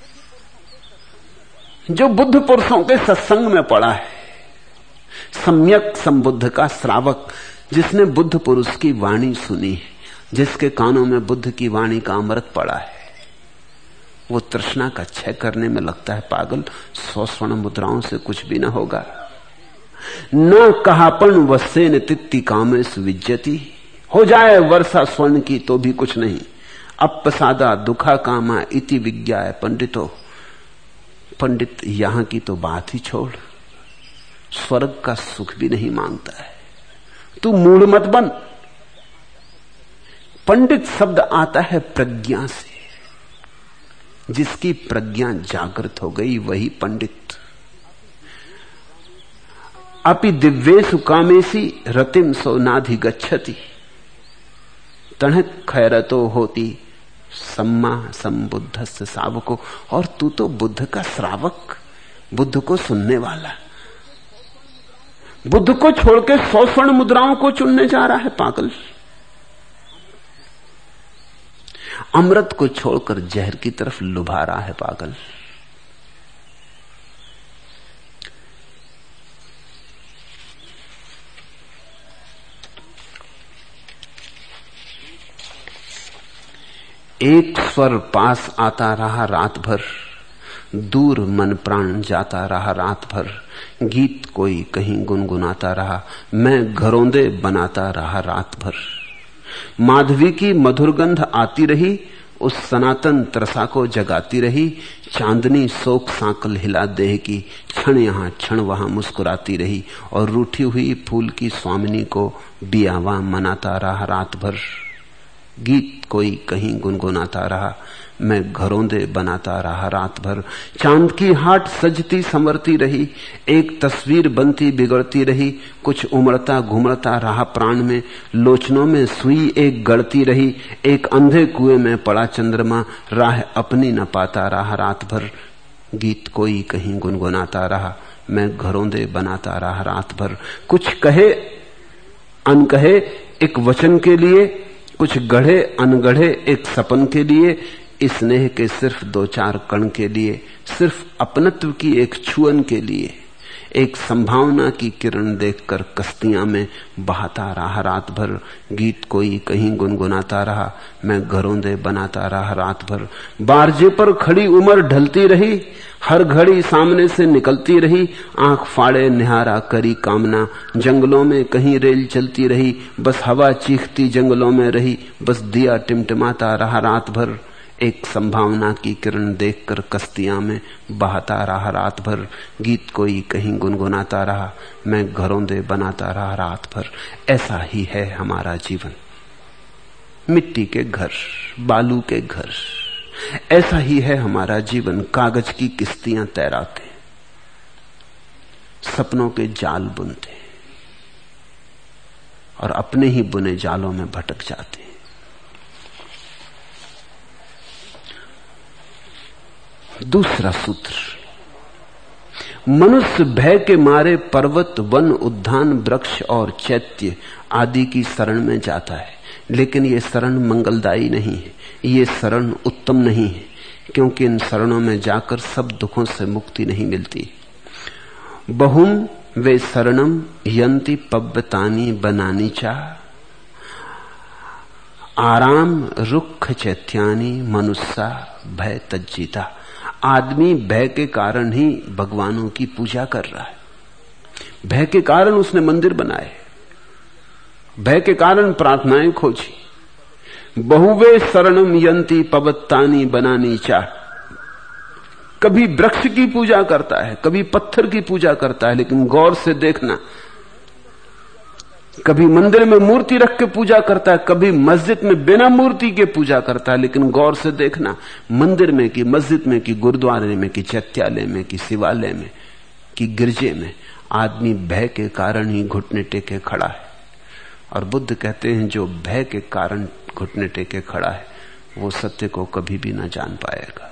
जो बुद्ध पुरुषों के सत्संग में पड़ा है, सम्यक संबुद्ध का श्रावक, जिसने बुद्ध पुरुष की वाणी सुनी है, जिसके कानों में बुद्ध की वाणी का अमृत पड़ा है, वो तृष्णा का क्षय करने में लगता है पागल। 100 स्वर्ण मुद्राओं से कुछ भी ना होगा। न कहापन वसेन तित्ति कामेश विज्जति। हो जाए वर्षा स्वर्ण की तो भी कुछ नहीं। अपसादा दुखा कामा इति विज्ञाय पंडितो। पंडित यहां की तो बात ही छोड़, स्वर्ग का सुख भी नहीं मांगता है। तू मूढ़ मत बन। पंडित शब्द आता है प्रज्ञा से। जिसकी प्रज्ञा जागृत हो गई वही पंडित। अपि दिव्येषु कामेषु रतिम सो नाधि गच्छति। तणः खैरतो होती सम्मा संबुद्धस्य सावको। और तू तो बुद्ध का श्रावक, बुद्ध को सुनने वाला। बुद्ध को छोड़ के 100 स्वर्ण मुद्राओं को चुनने जा रहा है पागल। अमृत को छोड़कर जहर की तरफ लुभा रहा है पागल। एक स्वर पास आता रहा रात भर, दूर मन प्राण जाता रहा रात भर। गीत कोई कहीं गुनगुनाता रहा, मैं घरौंदे बनाता रहा रात भर। माधवी की मधुर गंध आती रही, उस सनातन त्रसा को जगाती रही। चांदनी शोक सांकल हिला देह की, क्षण यहां क्षण वहां मुस्कुराती रही। और रूठी हुई फूल की स्वामिनी को बियावा मनाता रहा रात भर। गीत कोई कहीं गुनगुनाता रहा, मैं घरौंदे बनाता रहा रात भर। चांद की हाट सजती संवरती रही, एक तस्वीर बनती बिगड़ती रही। कुछ उमड़ता घुमड़ता रहा प्राण में, लोचनों में सुई एक गढ़ती रही। एक अंधे कुएं में पड़ा चंद्रमा, राह अपनी न पाता रहा रात भर। गीत कोई कहीं गुनगुनाता रहा, मैं घरौंदे बनाता रहा रात भर। कुछ कहे अनकहे एक वचन के लिए, कुछ गढ़े अनगढ़े एक सपन के लिए। स्नेह के सिर्फ 2-4 कण के लिए, सिर्फ अपनत्व की एक छुअन के लिए। एक संभावना की किरण देखकर कश्तियां में बहाता रहा रात भर। गीत कोई कहीं गुनगुनाता रहा, मैं घरौंदे बनाता रहा रात भर। बारजे पर खड़ी उम्र ढलती रही, हर घड़ी सामने से निकलती रही। आंख फाड़े निहारा करी कामना, जंगलों में कहीं रेल चलती रही। बस हवा चीखती जंगलों में रही, बस दिया टिमटिमाता रहा रात भर। एक संभावना की किरण देखकर कश्तियां में बहाता रहा रात भर। गीत कोई कहीं गुनगुनाता रहा, मैं घरौंदे बनाता रहा रात भर। ऐसा ही है हमारा जीवन, मिट्टी के घर, बालू के घर। ऐसा ही है हमारा जीवन, कागज की किश्तियां तैराते, सपनों के जाल बुनते और अपने ही बुने जालों में भटक जाते। दूसरा सूत्र, मनुष्य भय के मारे पर्वत वन उद्यान वृक्ष और चैत्य आदि की शरण में जाता है, लेकिन ये शरण मंगलदायी नहीं है, ये शरण उत्तम नहीं है, क्योंकि इन शरणों में जाकर सब दुखों से मुक्ति नहीं मिलती। बहुम वे शरणम यंति पब्बतानी बनानी चा, आराम रुक्ष चैत्यानी मनुष्या भय तज्जीता। आदमी भय के कारण ही भगवानों की पूजा कर रहा है, भय के कारण उसने मंदिर बनाए, भय के कारण प्रार्थनाएं खोजी। बहुवे शरणम यंती पबत्तानी बनानी चाह। कभी वृक्ष की पूजा करता है, कभी पत्थर की पूजा करता है, लेकिन गौर से देखना, कभी मंदिर में मूर्ति रख के पूजा करता है, कभी मस्जिद में बिना मूर्ति के पूजा करता है, लेकिन गौर से देखना, मंदिर में कि मस्जिद में कि गुरुद्वारे में कि चैत्यालय में कि शिवालय में कि गिरजे में आदमी भय के कारण ही घुटने टेके खड़ा है। और बुद्ध कहते हैं जो भय के कारण घुटने टेके खड़ा है वो सत्य को कभी भी ना जान पाएगा।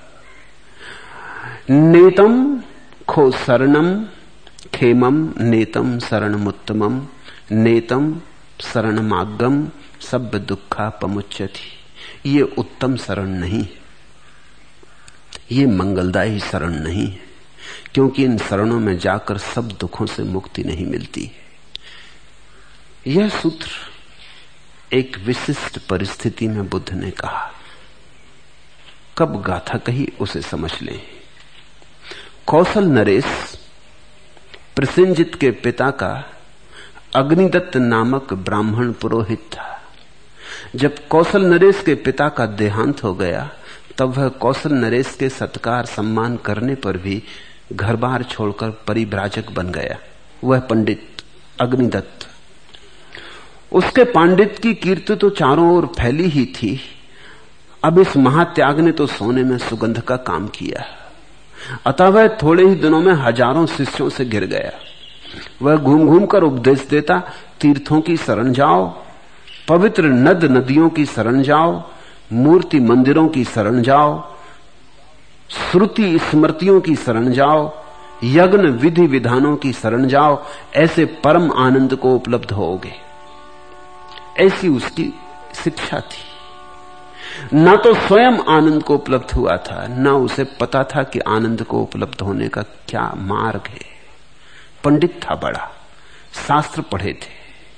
नेतम खो शरणम खेमम नेतम शरणमुत्तमम, नेतम शरणमागम सब दुखा पमुच्यति। ये उत्तम शरण नहीं है, ये मंगलदायी शरण नहीं है, क्योंकि इन शरणों में जाकर सब दुखों से मुक्ति नहीं मिलती है। यह सूत्र एक विशिष्ट परिस्थिति में बुद्ध ने कहा। कब गाथा कही उसे समझ लें। कौशल नरेश प्रसेनजित के पिता का अग्निदत्त नामक ब्राह्मण पुरोहित था। जब कौशल नरेश के पिता का देहांत हो गया तब वह कौशल नरेश के सत्कार सम्मान करने पर भी घर बार छोड़कर परिव्राजक बन गया। वह पंडित अग्निदत्त, उसके पांडित की कीर्ति तो चारों ओर फैली ही थी। अब इस महात्याग ने तो सोने में सुगंध का काम किया, अतः वह थोड़े ही दिनों में हजारों शिष्यों से घिर गया। वह घूम घूम कर उपदेश देता, तीर्थों की शरण जाओ, पवित्र नद नदियों की शरण जाओ, मूर्ति मंदिरों की शरण जाओ, श्रुति स्मृतियों की शरण जाओ, यज्ञ विधि विधानों की शरण जाओ, ऐसे परम आनंद को उपलब्ध होगे। ऐसी उसकी शिक्षा थी। ना तो स्वयं आनंद को उपलब्ध हुआ था, ना उसे पता था कि आनंद को उपलब्ध होने का क्या मार्ग है। पंडित था बड़ा, शास्त्र पढ़े थे,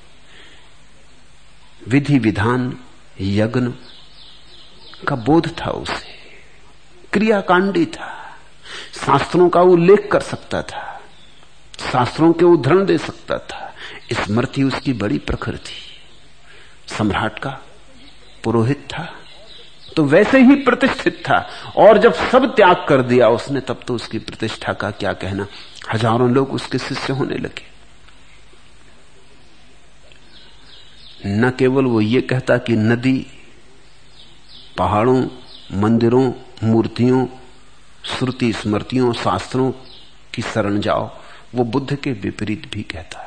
विधि विधान यज्ञ का बोध था उसे, क्रियाकांडी था, शास्त्रों का उल्लेख कर सकता था, शास्त्रों के उदाहरण दे सकता था। स्मृति उसकी बड़ी प्रखर थी। सम्राट का पुरोहित था तो वैसे ही प्रतिष्ठित था, और जब सब त्याग कर दिया उसने, तब तो उसकी प्रतिष्ठा का क्या कहना। हजारों लोग उसके शिष्य होने लगे। न केवल वो ये कहता कि नदी, पहाड़ों, मंदिरों, मूर्तियों, श्रुति स्मृतियों, शास्त्रों की शरण जाओ, वो बुद्ध के विपरीत भी कहता है।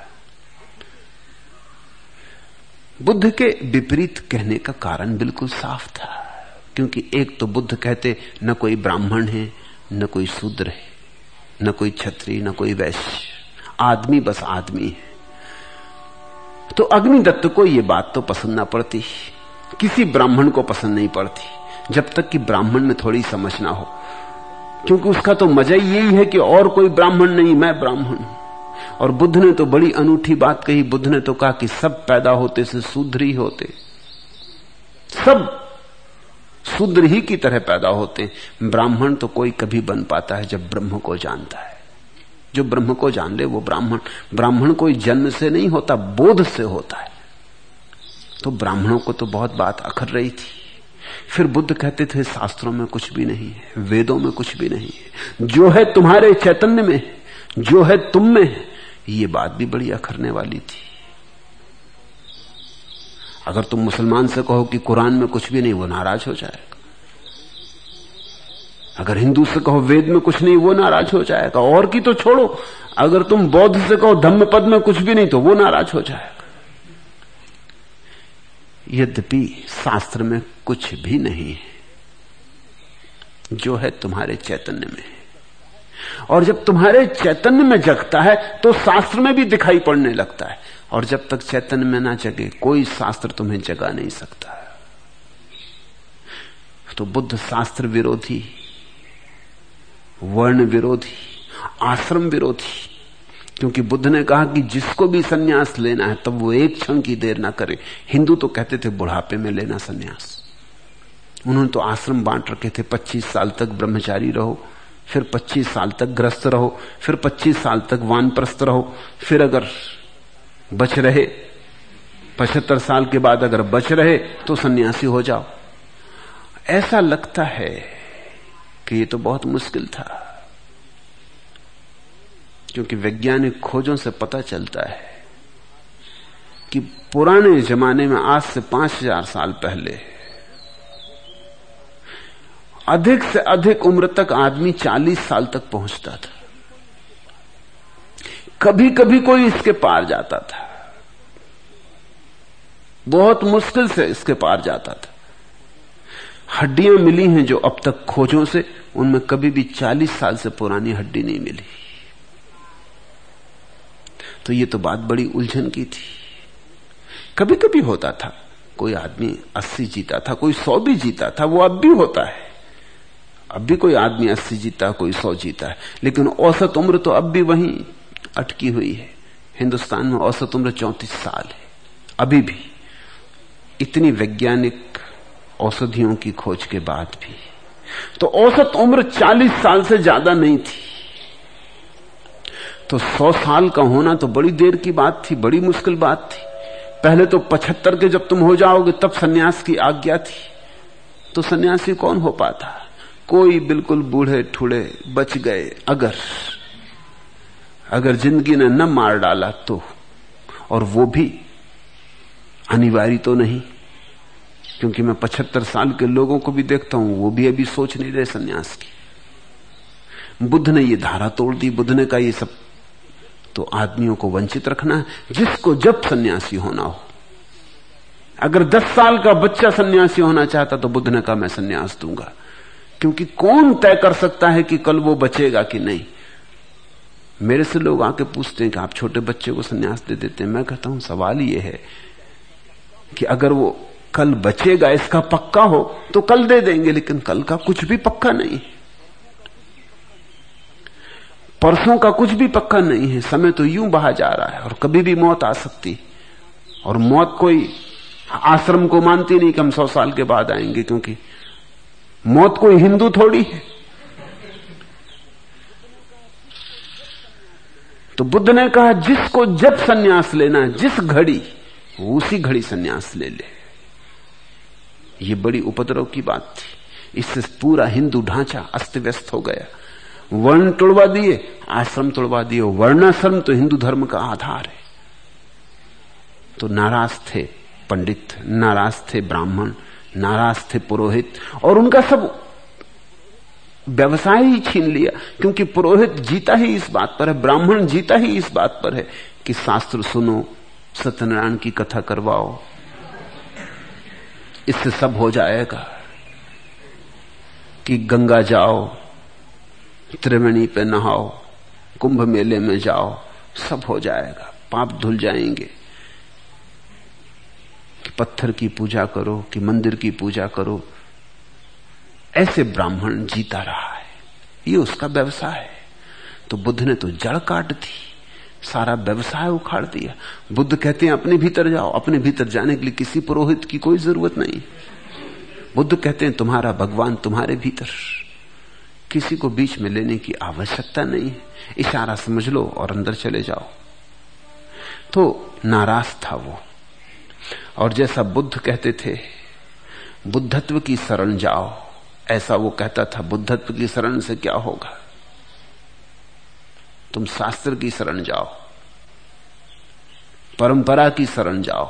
बुद्ध के विपरीत कहने का कारण बिल्कुल साफ था, क्योंकि एक तो बुद्ध कहते न कोई ब्राह्मण है, न कोई शूद्र है, न कोई क्षत्रिय, न कोई वैश्य, आदमी बस आदमी है। तो अग्निदत्त को यह बात तो पसंद ना पड़ती, किसी ब्राह्मण को पसंद नहीं पड़ती, जब तक कि ब्राह्मण में थोड़ी समझ ना हो, क्योंकि उसका तो मजा ही यही है कि और कोई ब्राह्मण नहीं, मैं ब्राह्मण हूं। और बुद्ध ने तो बड़ी अनूठी बात कही। बुद्ध ने तो कहा कि सब पैदा होते से शूद्र ही होते, सब शूद्र ही की तरह पैदा होते। ब्राह्मण तो कोई कभी बन पाता है जब ब्रह्म को जानता है। जो ब्रह्म को जान ले वो ब्राह्मण। ब्राह्मण कोई जन्म से नहीं होता, बोध से होता है। तो ब्राह्मणों को तो बहुत बात अखर रही थी। फिर बुद्ध कहते थे शास्त्रों में कुछ भी नहीं है, वेदों में कुछ भी नहीं है, जो है तुम्हारे चैतन्य में, जो है तुम में है। ये बात भी बड़ी अखरने वाली थी। अगर तुम मुसलमान से कहो कि कुरान में कुछ भी नहीं, वो नाराज हो जाएगा। अगर हिंदू से कहो वेद में कुछ नहीं, वो नाराज हो जाएगा। और की तो छोड़ो, अगर तुम बौद्ध से कहो धम्म पद में कुछ भी नहीं, तो वो नाराज हो जाएगा। यद्यपि शास्त्र में कुछ भी नहीं है, जो है तुम्हारे चैतन्य में है। और जब तुम्हारे चैतन्य में जगता है तो शास्त्र में भी दिखाई पड़ने लगता है। और जब तक चैतन्य में ना जगे, कोई शास्त्र तुम्हें जगा नहीं सकता। तो बुद्ध शास्त्र विरोधी, वर्ण विरोधी, आश्रम विरोधी, क्योंकि बुद्ध ने कहा कि जिसको भी सन्यास लेना है तब वो एक क्षण की देर ना करे। हिंदू तो कहते थे बुढ़ापे में लेना सन्यास। उन्होंने तो आश्रम बांट रखे थे, 25 साल तक ब्रह्मचारी रहो, फिर 25 साल तक गृहस्थ रहो, फिर 25 साल तक वानप्रस्थ रहो, फिर अगर बच रहे 75 साल के बाद अगर बच रहे तो सन्यासी हो जाओ। ऐसा लगता है कि ये तो बहुत मुश्किल था, क्योंकि वैज्ञानिक खोजों से पता चलता है कि पुराने जमाने में, आज से 5000 साल पहले, अधिक से अधिक उम्र तक आदमी 40 साल तक पहुंचता था। कभी कभी कोई इसके पार जाता था, बहुत मुश्किल से इसके पार जाता था। हड्डियां मिली हैं जो अब तक खोजों से, उनमें कभी भी 40 साल से पुरानी हड्डी नहीं मिली। तो ये तो बात बड़ी उलझन की थी। कभी कभी होता था कोई आदमी 80 जीता था, कोई 100 भी जीता था, वो अब भी होता है। अब भी कोई आदमी 80 जीता, कोई 100 जीता है, लेकिन औसत उम्र तो अब भी वहीं अटकी हुई है। हिंदुस्तान में औसत उम्र 34 साल है अभी भी, इतनी वैज्ञानिक औषधियों की खोज के बाद भी। तो औसत उम्र 40 साल से ज्यादा नहीं थी। तो 100 साल का होना तो बड़ी देर की बात थी, बड़ी मुश्किल बात थी। पहले तो 75 के जब तुम हो जाओगे तब सन्यास की आज्ञा थी। तो सन्यासी कौन हो पाता? कोई बिल्कुल बूढ़े ठूढ़े बच गए, अगर जिंदगी ने न मार डाला तो, और वो भी अनिवार्य तो नहीं, क्योंकि मैं 75 साल के लोगों को भी देखता हूं, वो भी अभी सोच नहीं रहे सन्यास की। बुद्ध ने ये धारा तोड़ दी। बुद्ध ने कहा ये सब तो आदमियों को वंचित रखना है, जिसको जब सन्यासी होना हो। अगर 10 साल का बच्चा सन्यासी होना चाहता तो बुद्ध ने कहा मैं सन्यास दूंगा, क्योंकि कौन तय कर सकता है कि कल वो बचेगा कि नहीं। मेरे से लोग आके पूछते हैं कि आप छोटे बच्चे को संन्यास दे देते हैं। मैं कहता हूं सवाल ये है कि अगर वो कल बचेगा इसका पक्का हो तो कल दे देंगे, लेकिन कल का कुछ भी पक्का नहीं, परसों का कुछ भी पक्का नहीं है। समय तो यूं बहा जा रहा है और कभी भी मौत आ सकती। और मौत कोई आश्रम को मानती नहीं कि हम 100 साल के बाद आएंगे, क्योंकि मौत कोई हिंदू थोड़ी है। तो बुद्ध ने कहा जिसको जब सन्यास लेना है, जिस घड़ी, उसी घड़ी सन्यास ले ले। ये बड़ी उपद्रव की बात थी। इससे पूरा हिंदू ढांचा अस्त व्यस्त हो गया। वर्ण तोड़वा दिए, आश्रम तोड़वा दिए। वर्णाश्रम तो हिंदू धर्म का आधार है। तो नाराज थे पंडित, नाराज थे ब्राह्मण, नाराज थे पुरोहित, और उनका सब व्यवसाय ही छीन लिया। क्योंकि पुरोहित जीता ही इस बात पर है, ब्राह्मण जीता ही इस बात पर है कि शास्त्र सुनो, सत्यनारायण की कथा करवाओ, इससे सब हो जाएगा। कि गंगा जाओ, त्रिवेणी पे नहाओ, कुंभ मेले में जाओ, सब हो जाएगा, पाप धुल जाएंगे। कि पत्थर की पूजा करो, कि मंदिर की पूजा करो। ऐसे ब्राह्मण जीता रहा है, ये उसका व्यवसाय है। तो बुद्ध ने तो जड़ काट दी, सारा व्यवसाय उखाड़ दिया। बुद्ध कहते हैं अपने भीतर जाओ। अपने भीतर जाने के लिए किसी पुरोहित की कोई जरूरत नहीं। बुद्ध कहते हैं तुम्हारा भगवान तुम्हारे भीतर, किसी को बीच में लेने की आवश्यकता नहीं है। इशारा समझ लो और अंदर चले जाओ। तो नाराज था वो। और जैसा बुद्ध कहते थे बुद्धत्व की शरण जाओ, ऐसा वो कहता था बुद्धत्व की शरण से क्या होगा, तुम शास्त्र की शरण जाओ, परंपरा की शरण जाओ।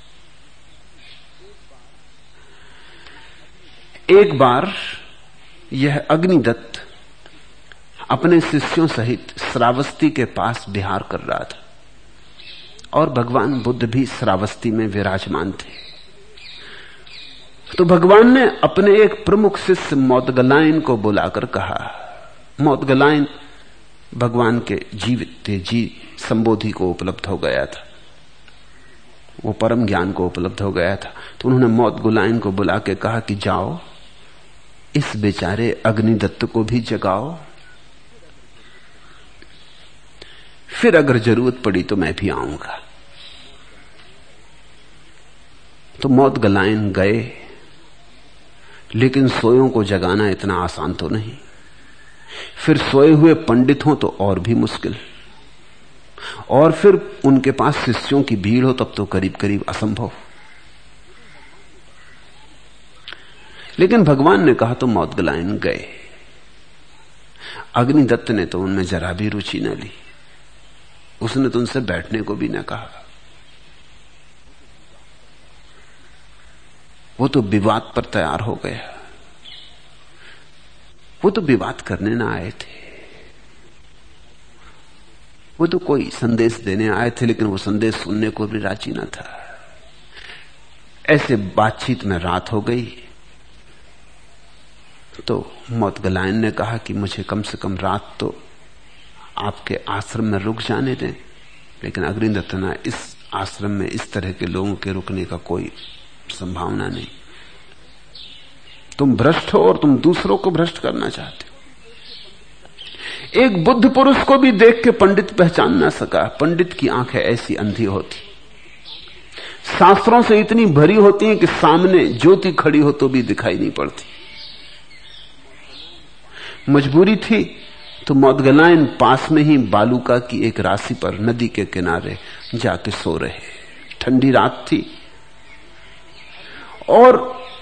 एक बार यह अग्निदत्त अपने शिष्यों सहित श्रावस्ती के पास विहार कर रहा था और भगवान बुद्ध भी श्रावस्ती में विराजमान थे। तो भगवान ने अपने एक प्रमुख शिष्य मोदगलायन को बुलाकर कहा। मोदगलायन भगवान के जीवित जी संबोधि को उपलब्ध हो गया था, वो परम ज्ञान को उपलब्ध हो गया था। तो उन्होंने मोदगलायन को बुला के कहा कि जाओ इस बेचारे अग्निदत्त को भी जगाओ, फिर अगर जरूरत पड़ी तो मैं भी आऊंगा। तो मोदगलायन गए, लेकिन सोयों को जगाना इतना आसान तो नहीं। फिर सोए हुए पंडित हो तो और भी मुश्किल, और फिर उनके पास शिष्यों की भीड़ हो तब तो करीब करीब असंभव। लेकिन भगवान ने कहा तो मोदगलायन गए। अग्निदत्त ने तो उनमें जरा भी रुचि न ली, उसने तो उनसे बैठने को भी न कहा। वो तो विवाद पर तैयार हो गया। वो तो विवाद करने ना आए थे, वो तो कोई संदेश देने आए थे, लेकिन वो संदेश सुनने को भी राजी ना था। ऐसे बातचीत में रात हो गई। तो मोदगलायन ने कहा कि मुझे कम से कम रात तो आपके आश्रम में रुक जाने दें। लेकिन अग्निदत्त ने इस आश्रम में इस तरह के लोगों के रुकने का कोई संभावना नहीं। तुम भ्रष्ट हो और तुम दूसरों को भ्रष्ट करना चाहते हो। एक बुद्ध पुरुष को भी देख के पंडित पहचान ना सका। पंडित की आंखें ऐसी अंधी होती, शास्त्रों से इतनी भरी होती हैं कि सामने ज्योति खड़ी हो तो भी दिखाई नहीं पड़ती। मजबूरी थी तो मोदगलायन पास में ही बालूका की एक राशि पर नदी के किनारे जाके सो रहे। ठंडी रात थी और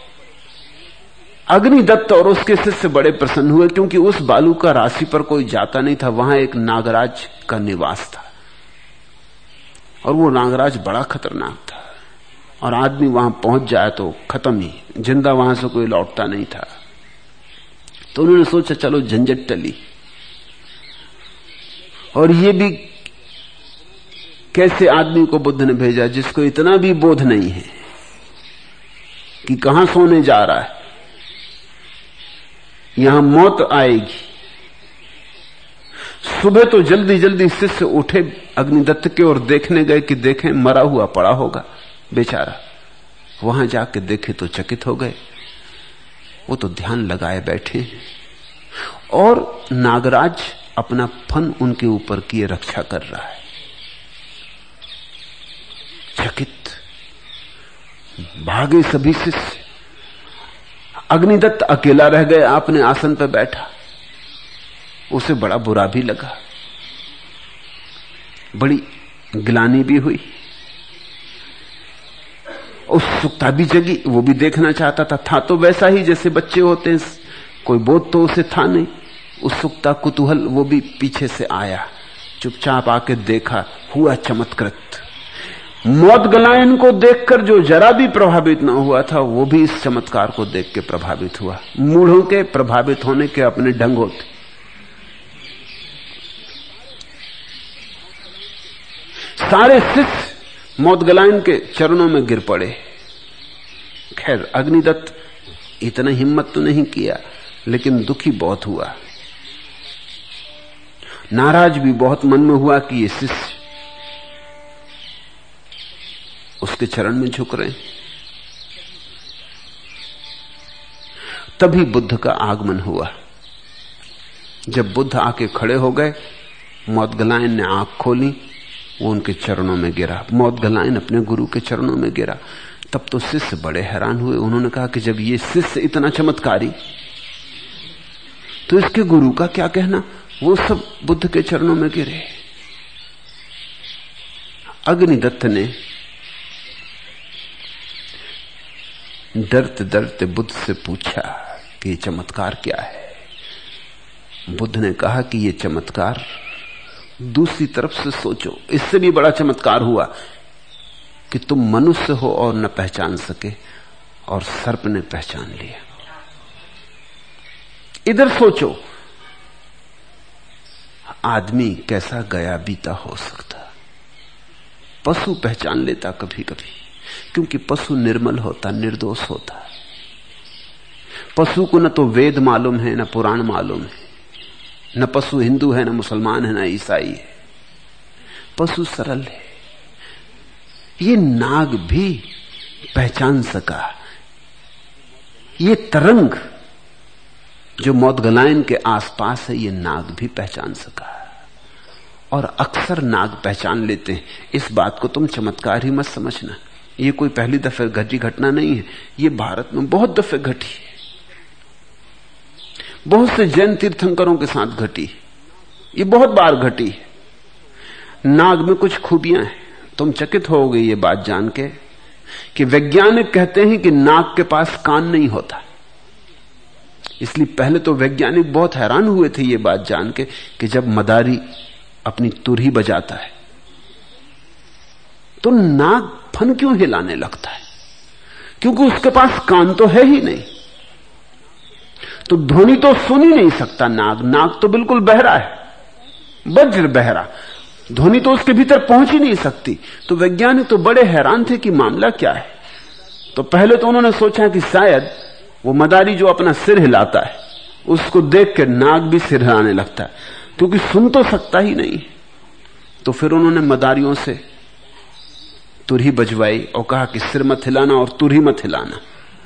अग्निदत्त और उसके शिष्य बड़े प्रसन्न हुए, क्योंकि उस बालूका राशि पर कोई जाता नहीं था। वहां एक नागराज का निवास था और वो नागराज बड़ा खतरनाक था और आदमी वहां पहुंच जाए तो खत्म ही, जिंदा वहां से कोई लौटता नहीं था। तो उन्होंने सोचा चलो झंझट टली। और ये भी कैसे आदमी को बुद्ध ने भेजा जिसको इतना भी बोध नहीं है कि कहां सोने जा रहा है, यहां मौत आएगी। सुबह तो जल्दी जल्दी शिष्य उठे अग्निदत्त के और देखने गए कि देखें मरा हुआ पड़ा होगा बेचारा। वहां जाके देखे तो चकित हो गए। वो तो ध्यान लगाए बैठे और नागराज अपना फन उनके ऊपर किए रक्षा कर रहा है। चकित भागे सभी शिष्य। अग्निदत्त अकेला रह गया, अपने आसन पर बैठा। उसे बड़ा बुरा भी लगा, बड़ी गिलानी भी हुई, उत्सुकता भी जगी। वो भी देखना चाहता था तो वैसा ही जैसे बच्चे होते हैं, कोई बोध तो उसे था नहीं। उत्सुकता कुतूहल वो भी पीछे से आया, चुपचाप आके देखा। हुआ चमत्कृत। मौदगलायन को देखकर जो जरा भी प्रभावित न हुआ था, वो भी इस चमत्कार को देख के प्रभावित हुआ। मूढ़ों के प्रभावित होने के अपने ढंग होते। सारे शिष्य मौदगलायन के चरणों में गिर पड़े। खैर अग्निदत्त इतना हिम्मत तो नहीं किया, लेकिन दुखी बहुत हुआ, नाराज भी बहुत मन में हुआ कि ये शिष्य उसके चरण में झुक रहे। तभी बुद्ध का आगमन हुआ। जब बुद्ध आके खड़े हो गए, मौदगलायन ने आंख खोली, वो उनके चरणों में गिरा। मौदगलायन अपने गुरु के चरणों में गिरा। तब तो शिष्य बड़े हैरान हुए। उन्होंने कहा कि जब ये शिष्य इतना चमत्कारी, तो इसके गुरु का क्या कहना। वो सब बुद्ध के चरणों में गिरे। अग्निदत्त ने डरते डरते बुद्ध से पूछा कि ये चमत्कार क्या है। बुद्ध ने कहा कि ये चमत्कार, दूसरी तरफ से सोचो, इससे भी बड़ा चमत्कार हुआ कि तुम मनुष्य हो और न पहचान सके, और सर्प ने पहचान लिया। इधर सोचो, आदमी कैसा गया बीता हो सकता। पशु पहचान लेता कभी कभी, क्योंकि पशु निर्मल होता, निर्दोष होता। पशु को न तो वेद मालूम है, न पुराण मालूम है, न पशु हिंदू है, न मुसलमान है, न ईसाई है। पशु सरल है। ये नाग भी पहचान सका। ये तरंग जो मौदगलायन के आसपास है, ये नाग भी पहचान सका। और अक्सर नाग पहचान लेते हैं। इस बात को तुम चमत्कार ही मत समझना। ये कोई पहली दफे घटी घटना नहीं है। ये भारत में बहुत दफे घटी है। बहुत से जैन तीर्थंकरों के साथ घटी। ये बहुत बार घटी है। नाग में कुछ खूबियां हैं। तुम चकित होगे ये बात जान के कि वैज्ञानिक कहते हैं कि नाग के पास कान नहीं होता। इसलिए पहले तो वैज्ञानिक बहुत हैरान हुए थे ये बात जान के कि जब मदारी अपनी तुरही बजाता है तो नाग फन क्यों हिलाने लगता है, क्योंकि उसके पास कान तो है ही नहीं। तो ध्वनि तो सुन ही नहीं सकता नाग। नाग तो बिल्कुल बहरा है, वज्र बहरा। ध्वनि तो उसके भीतर पहुंच ही नहीं सकती। तो वैज्ञानिक तो बड़े हैरान थे कि मामला क्या है। तो पहले तो उन्होंने सोचा कि शायद वो मदारी जो अपना सिर हिलाता है, उसको देख के नाग भी सिर हिलाने लगता है, क्योंकि सुन तो सकता ही नहीं। तो फिर उन्होंने मदारियों से तुरही बजवाई और कहा कि सिर मत हिलाना और तुरही मत हिलाना।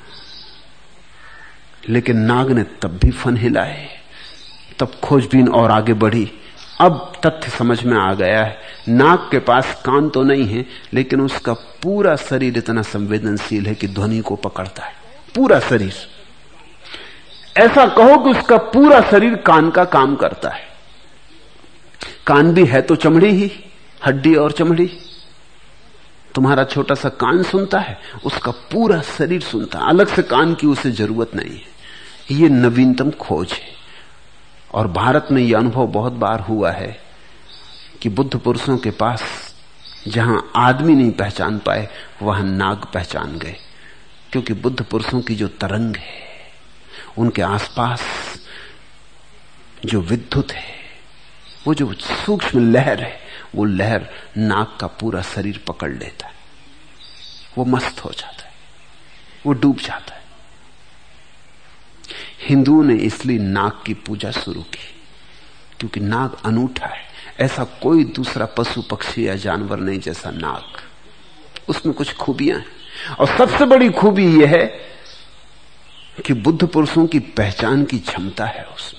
लेकिन नाग ने तब भी फन हिलाए। तब खोजबीन और आगे बढ़ी। अब तथ्य समझ में आ गया है, नाग के पास कान तो नहीं है, लेकिन उसका पूरा शरीर इतना संवेदनशील है कि ध्वनि को पकड़ता है। पूरा शरीर, ऐसा कहो कि उसका पूरा शरीर कान का काम करता है। कान भी है तो चमड़ी ही, हड्डी और चमड़ी। तुम्हारा छोटा सा कान सुनता है, उसका पूरा शरीर सुनता है। अलग से कान की उसे जरूरत नहीं है। ये नवीनतम खोज है। और भारत में यह अनुभव बहुत बार हुआ है कि बुद्ध पुरुषों के पास जहां आदमी नहीं पहचान पाए, वहां नाग पहचान गए। क्योंकि बुद्ध पुरुषों की जो तरंग है, उनके आसपास जो विद्युत है, वो जो सूक्ष्म लहर है, वो लहर नाग का पूरा शरीर पकड़ लेता है। वो मस्त हो जाता है, वो डूब जाता है। हिंदुओं ने इसलिए नाग की पूजा शुरू की। क्योंकि नाग अनूठा है। ऐसा कोई दूसरा पशु पक्षी या जानवर नहीं जैसा नाग। उसमें कुछ खूबियां हैं, और सबसे बड़ी खूबी यह है कि बुद्ध पुरुषों की पहचान की क्षमता है उसमें।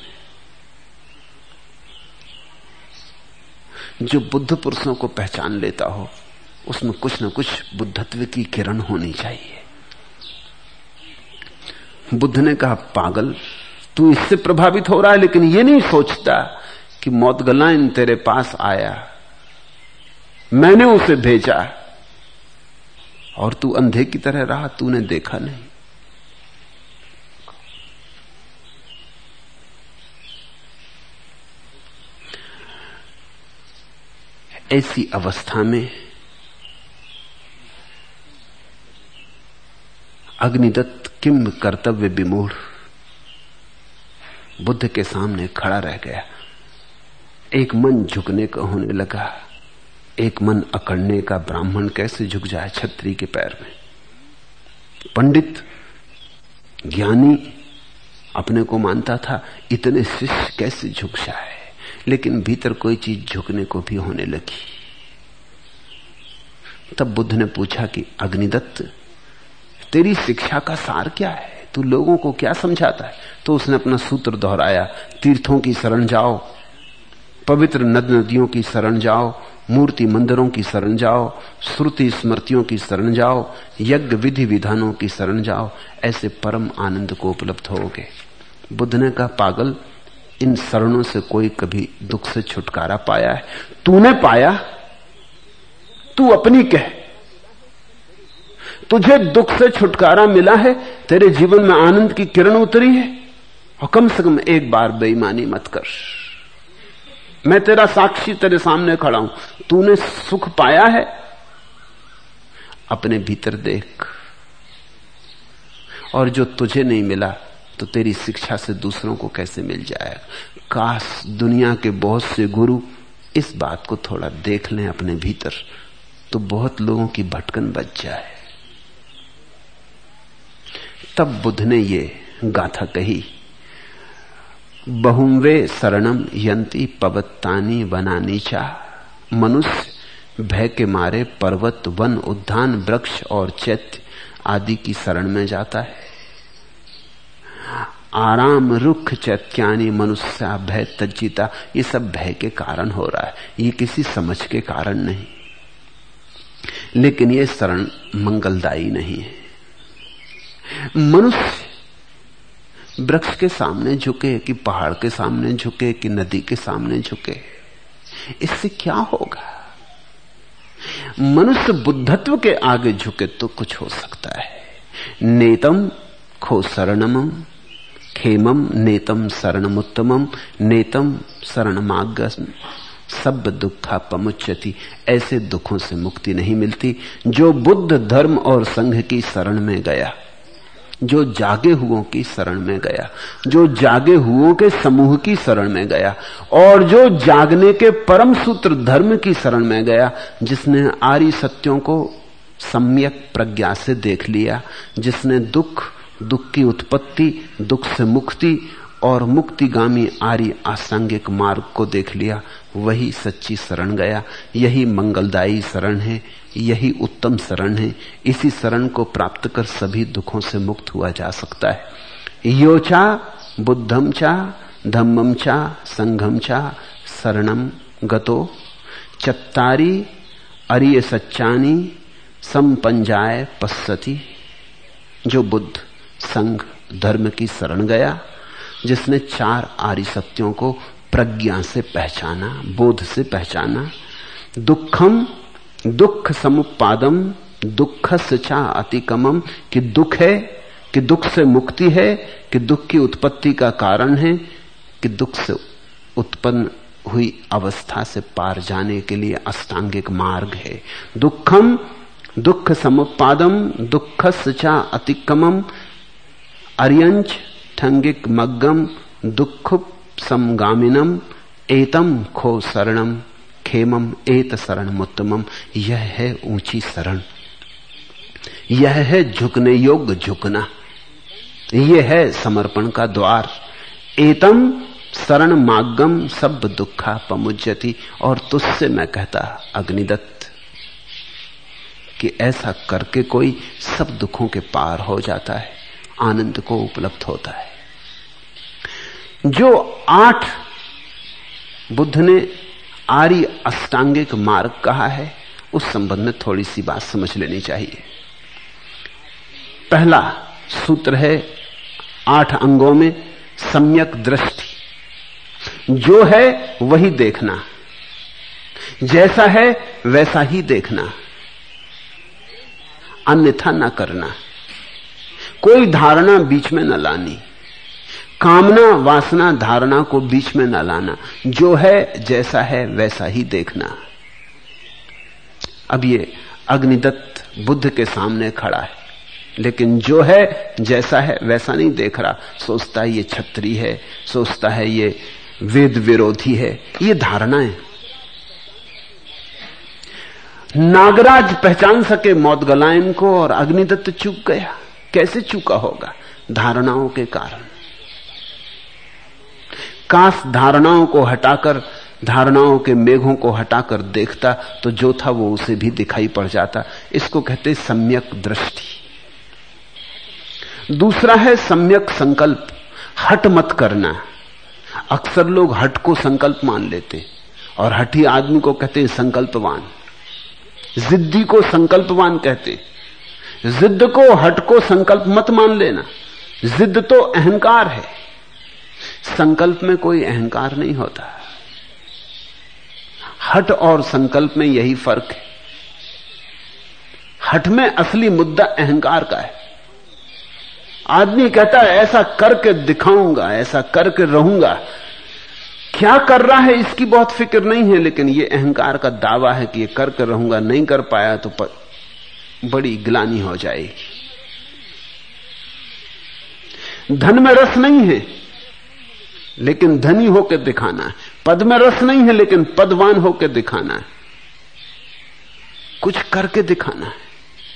जो बुद्ध पुरुषों को पहचान लेता हो उसमें कुछ न कुछ बुद्धत्व की किरण होनी चाहिए। बुद्ध ने कहा, पागल, तू इससे प्रभावित हो रहा है, लेकिन ये नहीं सोचता कि मौदगलाइन तेरे पास आया, मैंने उसे भेजा, और तू अंधे की तरह रहा, तूने देखा नहीं। ऐसी अवस्था में अग्निदत्त किम कर्तव्य विमूढ़ बुद्ध के सामने खड़ा रह गया। एक मन झुकने का होने लगा, एक मन अकड़ने का। ब्राह्मण कैसे झुक जाए छत्री के पैर में? पंडित ज्ञानी अपने को मानता था, इतने शिष्य कैसे झुक जाए? लेकिन भीतर कोई चीज झुकने को भी होने लगी। तब बुद्ध ने पूछा कि अग्निदत्त, तेरी शिक्षा का सार क्या है? तू लोगों को क्या समझाता है? तो उसने अपना सूत्र दोहराया, तीर्थों की शरण जाओ, पवित्र नद नदियों की शरण जाओ, मूर्ति मंदिरों की शरण जाओ, श्रुति स्मृतियों की शरण जाओ, यज्ञ विधि विधानों की शरण जाओ, ऐसे परम आनंद को उपलब्ध होगे। बुद्ध ने कहा, पागल, इन शरणों से कोई कभी दुख से छुटकारा पाया है? तूने पाया? तू अपनी कह, तुझे दुख से छुटकारा मिला है? तेरे जीवन में आनंद की किरण उतरी है? और कम से कम एक बार बेईमानी मत कर। मैं तेरा साक्षी तेरे सामने खड़ा हूं। तूने सुख पाया है? अपने भीतर देख। और जो तुझे नहीं मिला तो तेरी शिक्षा से दूसरों को कैसे मिल जाएगा? काश दुनिया के बहुत से गुरु इस बात को थोड़ा देख लें अपने भीतर, तो बहुत लोगों की भटकन बच जाए। तब बुद्ध ने ये गाथा कही, बहुवे शरणम यंती पवत्तानी वनानी चा। मनुष्य भय के मारे पर्वत, वन, उद्यान, वृक्ष और चैत्य आदि की शरण में जाता है। आराम रुख चैत्यानी मनुष्य भय तज्जिता। ये सब भय के कारण हो रहा है, ये किसी समझ के कारण नहीं। लेकिन ये शरण मंगलदायी नहीं है। मनुष्य वृक्ष के सामने झुके कि पहाड़ के सामने झुके कि नदी के सामने झुके, इससे क्या होगा? मनुष्य बुद्धत्व के आगे झुके तो कुछ हो सकता है। नेतम खो शरणमम खेमम नेतम शरणमुत्तमम नेतम शरणमागम सब दुखा पमुच्यति। ऐसे दुखों से मुक्ति नहीं मिलती। जो बुद्ध धर्म और संघ की शरण में गया, जो जागे हुओं की शरण में गया, जो जागे हुओं के समूह की शरण में गया, और जो जागने के परम सूत्र धर्म की शरण में गया, जिसने आर्य सत्यों को सम्यक प्रज्ञा से देख लिया, जिसने दुख, दुख की उत्पत्ति, दुख से मुक्ति और मुक्तिगामी आर्य आसांगिक मार्ग को देख लिया, वही सच्ची शरण गया। यही मंगलदायी शरण है, यही उत्तम शरण है। इसी शरण को प्राप्त कर सभी दुखों से मुक्त हुआ जा सकता है। योचा बुद्धम चा धम्मम चा संघम चा शरणम गतो चत्तारी अरिय सच्चानी संपंजाय पश्यति। जो बुद्ध, संघ, धर्म की शरण गया, जिसने चार आर्य सत्यों को प्रज्ञा से पहचाना, बोध से पहचाना, दुखम दुख समुपादम दुखस्य चा अतिकमम, कि दुख है, कि दुख से मुक्ति है, कि दुख की उत्पत्ति का कारण है, कि दुख से उत्पन्न हुई अवस्था से पार जाने के लिए अष्टांगिक मार्ग है। दुखम दुख समुपादम दुखस्य चा अतिकमम अर्यंच ठंगिक मग्गम दुख समगामिनम एतम खो शरणम खेमम एत शरणमुत्तमम। यह है ऊंची शरण, यह है झुकने योग्य झुकना, यह है समर्पण का द्वार। एतम शरण मागम सब दुखा पमुज्यति। और तुझसे मैं कहता अग्निदत्त कि ऐसा करके कोई सब दुखों के पार हो जाता है, आनंद को उपलब्ध होता है। जो 8 बुद्ध ने आर्य अष्टांगिक मार्ग कहा है, उस संबंध में थोड़ी सी बात समझ लेनी चाहिए। पहला सूत्र है 8 अंगों में सम्यक दृष्टि। जो है वही देखना, जैसा है वैसा ही देखना, अन्यथा न करना, कोई धारणा बीच में न लानी, कामना वासना धारणा को बीच में न लाना, जो है जैसा है वैसा ही देखना। अब ये अग्निदत्त बुद्ध के सामने खड़ा है, लेकिन जो है जैसा है वैसा नहीं देख रहा। सोचता है ये क्षत्रिय है, सोचता है ये वेद विरोधी है, ये धारणाएं। नागराज पहचान सके मौदगलायन को, और अग्निदत्त चूक गया। कैसे चूका होगा? धारणाओं के कारण। काश धारणाओं को हटाकर, धारणाओं के मेघों को हटाकर देखता तो जो था वो उसे भी दिखाई पड़ जाता। इसको कहते सम्यक दृष्टि। दूसरा है सम्यक संकल्प। हट मत करना। अक्सर लोग हट को संकल्प मान लेते, और हठी आदमी को कहते हैं संकल्पवान। जिद्दी को संकल्पवान कहते। जिद्द को, हट को संकल्प मत मान लेना। जिद्द तो अहंकार है, संकल्प में कोई अहंकार नहीं होता। हट और संकल्प में यही फर्क है। हट में असली मुद्दा अहंकार का है। आदमी कहता है ऐसा करके दिखाऊंगा, ऐसा करके रहूंगा। क्या कर रहा है इसकी बहुत फिक्र नहीं है, लेकिन यह अहंकार का दावा है कि ये करके रहूंगा, नहीं कर पाया तो बड़ी ग्लानि हो जाएगी। धन में रस नहीं है, लेकिन धनी होकर दिखाना है। पद में रस नहीं है, लेकिन पदवान होकर दिखाना है। कुछ करके दिखाना है।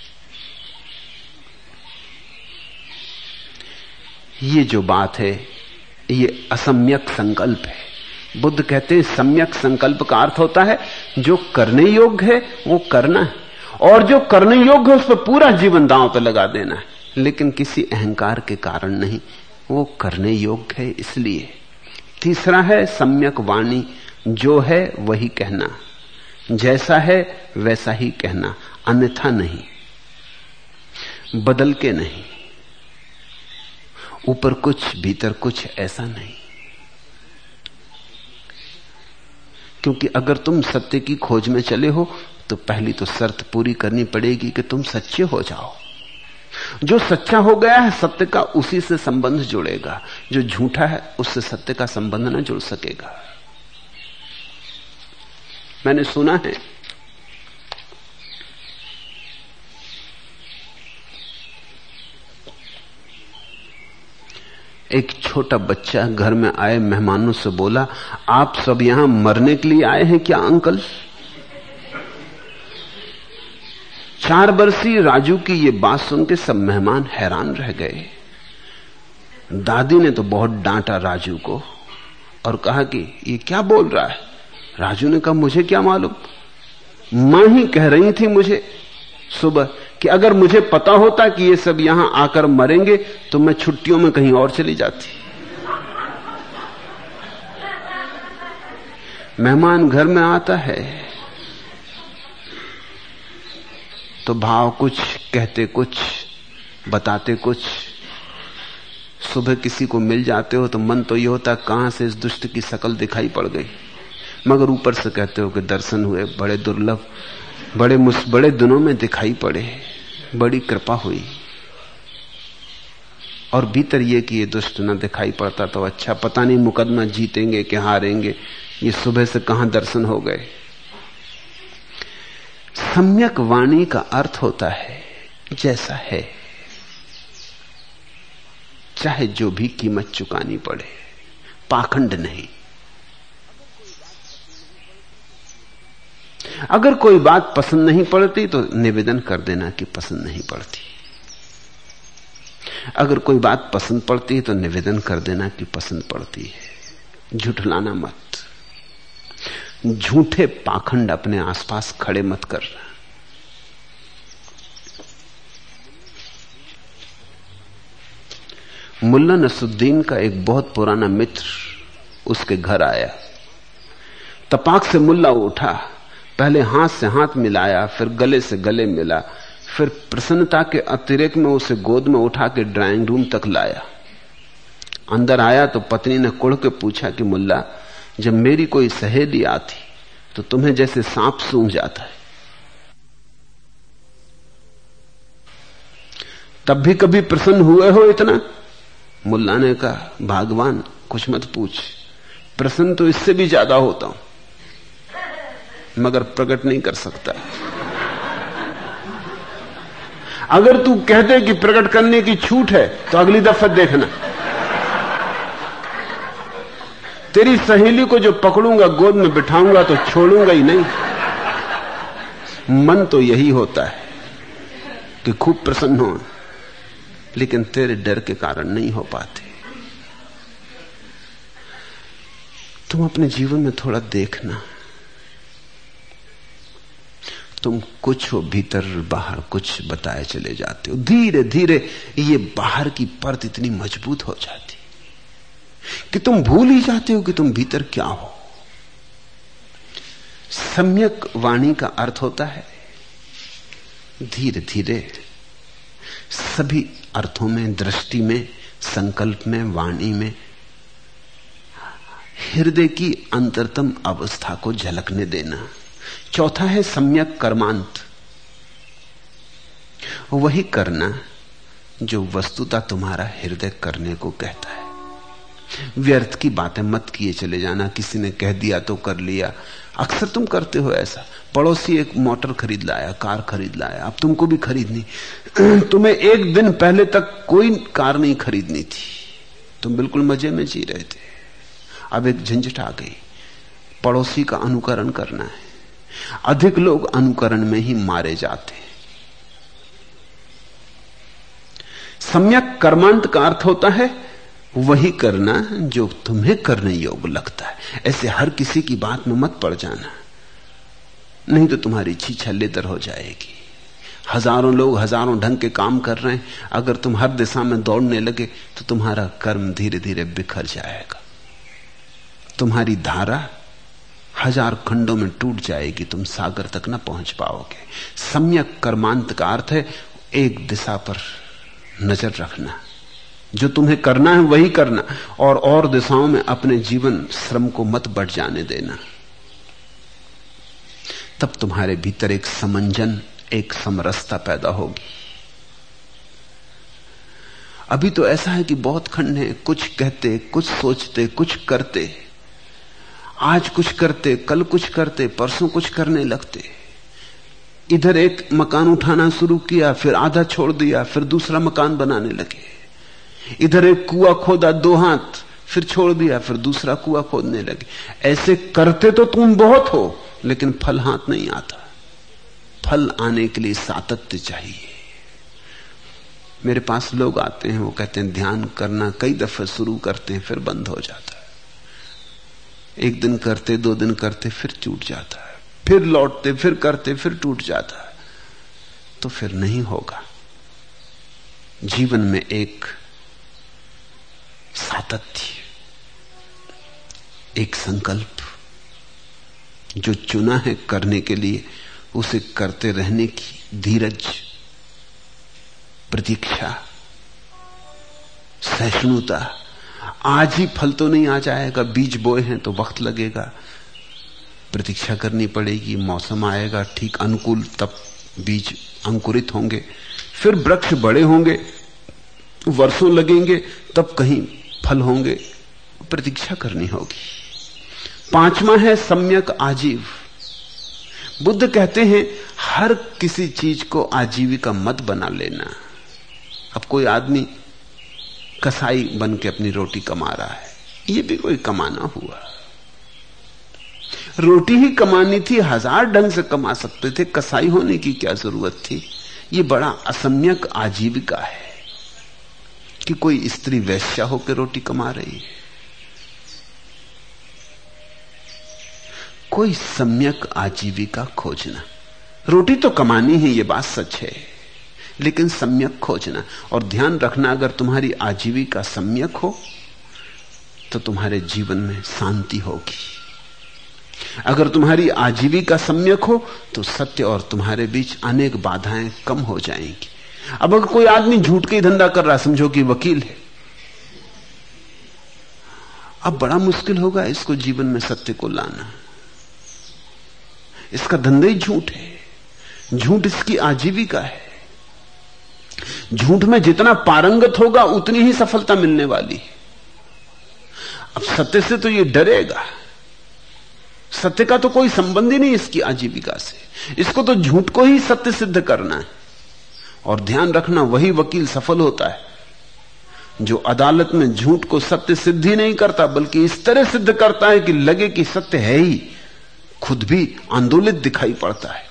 ये जो बात है, ये असम्यक संकल्प है। बुद्ध कहते हैं सम्यक संकल्प का अर्थ होता है जो करने योग्य है वो करना है, और जो करने योग्य है उस पर पूरा जीवन दांव पर लगा देना है, लेकिन किसी अहंकार के कारण नहीं, वो करने योग्य है इसलिए। तीसरा है सम्यक वाणी। जो है वही कहना, जैसा है वैसा ही कहना, अन्यथा नहीं, बदल के नहीं, ऊपर कुछ भीतर कुछ, ऐसा नहीं। क्योंकि अगर तुम सत्य की खोज में चले हो तो पहली तो शर्त पूरी करनी पड़ेगी कि तुम सच्चे हो जाओ। जो सच्चा हो गया है सत्य का उसी से संबंध जुड़ेगा, जो झूठा है उससे सत्य का संबंध न जुड़ सकेगा। मैंने सुना है एक छोटा बच्चा घर में आए मेहमानों से बोला, आप सब यहां मरने के लिए आए हैं क्या अंकल? 4 वर्षीय राजू की ये बात सुन के सब मेहमान हैरान रह गए। दादी ने तो बहुत डांटा राजू को और कहा कि ये क्या बोल रहा है। राजू ने कहा मुझे क्या मालूम, मां ही कह रही थी मुझे सुबह कि अगर मुझे पता होता कि ये सब यहां आकर मरेंगे तो मैं छुट्टियों में कहीं और चली जाती। मेहमान घर में आता है तो भाव कुछ, कहते कुछ, बताते कुछ। सुबह किसी को मिल जाते हो तो मन तो ये होता कहां से इस दुष्ट की शकल दिखाई पड़ गई, मगर ऊपर से कहते हो कि दर्शन हुए, बड़े दुर्लभ, बड़े दिनों में दिखाई पड़े, बड़ी कृपा हुई। और भीतर ये कि ये दुष्ट न दिखाई पड़ता तो अच्छा, पता नहीं मुकदमा जीतेंगे कि हारेंगे, ये सुबह से कहां दर्शन हो गए। सम्यक वाणी का अर्थ होता है जैसा है, चाहे जो भी कीमत चुकानी पड़े, पाखंड नहीं। अगर कोई बात पसंद नहीं पड़ती तो निवेदन कर देना कि पसंद नहीं पड़ती। अगर कोई बात पसंद पड़ती है तो निवेदन कर देना कि पसंद पड़ती है। झुठलाना मत, झूठे पाखंड अपने आसपास खड़े मत कर। मुल्ला नसरुद्दीन का एक बहुत पुराना मित्र उसके घर आया। तपाक से मुल्ला उठा, पहले हाथ से हाथ मिलाया, फिर गले से गले मिला, फिर प्रसन्नता के अतिरेक में उसे गोद में उठा के ड्राइंग रूम तक लाया। अंदर आया तो पत्नी ने कुढ़ के पूछा कि मुल्ला, जब मेरी कोई सहेली आती तो तुम्हें जैसे सांप सूंघ जाता है, तब भी कभी प्रसन्न हुए हो इतना? मुल्ला ने कहा, भगवान कुछ मत पूछ, प्रसन्न तो इससे भी ज्यादा होता हूं, मगर प्रकट नहीं कर सकता। अगर तू कहते कि प्रकट करने की छूट है तो अगली दफा देखना, तेरी सहेली को जो पकड़ूंगा गोद में बिठाऊंगा तो छोड़ूंगा ही नहीं। मन तो यही होता है कि खूब प्रसन्न हो, लेकिन तेरे डर के कारण नहीं हो पाते। तुम अपने जीवन में थोड़ा देखना, तुम कुछ हो भीतर बाहर कुछ बताए चले जाते हो। धीरे धीरे ये बाहर की परत इतनी मजबूत हो जाती कि तुम भूल ही जाते हो कि तुम भीतर क्या हो। सम्यक वाणी का अर्थ होता है धीरे धीरे सभी अर्थों में, दृष्टि में, संकल्प में, वाणी में हृदय की अंतरतम अवस्था को झलकने देना। चौथा है सम्यक कर्मांत, वही करना जो वस्तुतः तुम्हारा हृदय करने को कहता है। व्यर्थ की बातें मत किए चले जाना, किसी ने कह दिया तो कर लिया। अक्सर तुम करते हो ऐसा। पड़ोसी एक मोटर खरीद लाया, कार खरीद लाया, अब तुमको भी खरीदनी। तुम्हें एक दिन पहले तक कोई कार नहीं खरीदनी थी, तुम बिल्कुल मजे में जी रहे थे। अब एक झंझट आ गई, पड़ोसी का अनुकरण करना है। अधिक लोग अनुकरण में ही मारे जाते हैं। सम्यक कर्मांत का अर्थ होता है वही करना जो तुम्हें करने योग्य लगता है। ऐसे हर किसी की बात में मत पड़ जाना, नहीं तो तुम्हारी छीछा लेदर हो जाएगी। हजारों लोग हजारों ढंग के काम कर रहे हैं, अगर तुम हर दिशा में दौड़ने लगे तो तुम्हारा कर्म धीरे धीरे बिखर जाएगा, तुम्हारी धारा हजार खंडों में टूट जाएगी, तुम सागर तक न पहुंच पाओगे। सम्यक कर्मांत का अर्थ है एक दिशा पर नजर रखना, जो तुम्हें करना है वही करना, और दिशाओं में अपने जीवन श्रम को मत बढ़ जाने देना। तब तुम्हारे भीतर एक समंजन, एक समरसता पैदा होगी। अभी तो ऐसा है कि बहुत खंड है, कुछ कहते, कुछ सोचते, कुछ करते, आज कुछ करते, कल कुछ करते, परसों कुछ करने लगते। इधर एक मकान उठाना शुरू किया, फिर आधा छोड़ दिया, फिर दूसरा मकान बनाने लगे। इधर एक कुआं खोदा 2 हाथ, फिर छोड़ दिया, फिर दूसरा कुआं खोदने लगे। ऐसे करते तो तुम बहुत हो, लेकिन फल हाथ नहीं आता। फल आने के लिए सातत्य चाहिए। मेरे पास लोग आते हैं, वो कहते हैं ध्यान करना कई दफे शुरू करते हैं, फिर बंद हो जाता है। एक दिन करते, 2 दिन करते, फिर टूट जाता है, फिर लौटते, फिर करते, फिर टूट जाता है। तो फिर नहीं होगा। जीवन में एक सातत्य, एक संकल्प, जो चुना है करने के लिए, उसे करते रहने की धीरज, प्रतीक्षा, सहिष्णुता। आज ही फल तो नहीं आ जाएगा, बीज बोए हैं तो वक्त लगेगा, प्रतीक्षा करनी पड़ेगी, मौसम आएगा ठीक अनुकूल, तब बीज अंकुरित होंगे, फिर वृक्ष बड़े होंगे, वर्षों लगेंगे, तब कहीं फल होंगे। प्रतीक्षा करनी होगी। 5वां है सम्यक आजीव। बुद्ध कहते हैं हर किसी चीज को आजीविका मत बना लेना। अब कोई आदमी कसाई बन के अपनी रोटी कमा रहा है, ये भी कोई कमाना हुआ। रोटी ही कमानी थी, 1000 ढंग से कमा सकते थे, कसाई होने की क्या जरूरत थी। ये बड़ा असम्यक आजीविका है कि कोई स्त्री वैश्या होकर रोटी कमा रही है। कोई सम्यक आजीविका खोजना। रोटी तो कमानी है, ये बात सच है, लेकिन सम्यक खोजना। और ध्यान रखना, अगर तुम्हारी आजीविका सम्यक हो तो तुम्हारे जीवन में शांति होगी। अगर तुम्हारी आजीविका सम्यक हो तो सत्य और तुम्हारे बीच अनेक बाधाएं कम हो जाएंगी। अब अगर कोई आदमी झूठ के ही धंधा कर रहा, समझो कि वकील है, अब बड़ा मुश्किल होगा इसको जीवन में सत्य को लाना। इसका धंधा ही झूठ है, झूठ इसकी आजीविका है। झूठ में जितना पारंगत होगा उतनी ही सफलता मिलने वाली है। अब सत्य से तो ये डरेगा, सत्य का तो कोई संबंध ही नहीं इसकी आजीविका से। इसको तो झूठ को ही सत्य सिद्ध करना है। और ध्यान रखना, वही वकील सफल होता है जो अदालत में झूठ को सत्य सिद्ध ही नहीं करता, बल्कि इस तरह सिद्ध करता है कि लगे कि सत्य है ही, खुद भी आंदोलित दिखाई पड़ता है,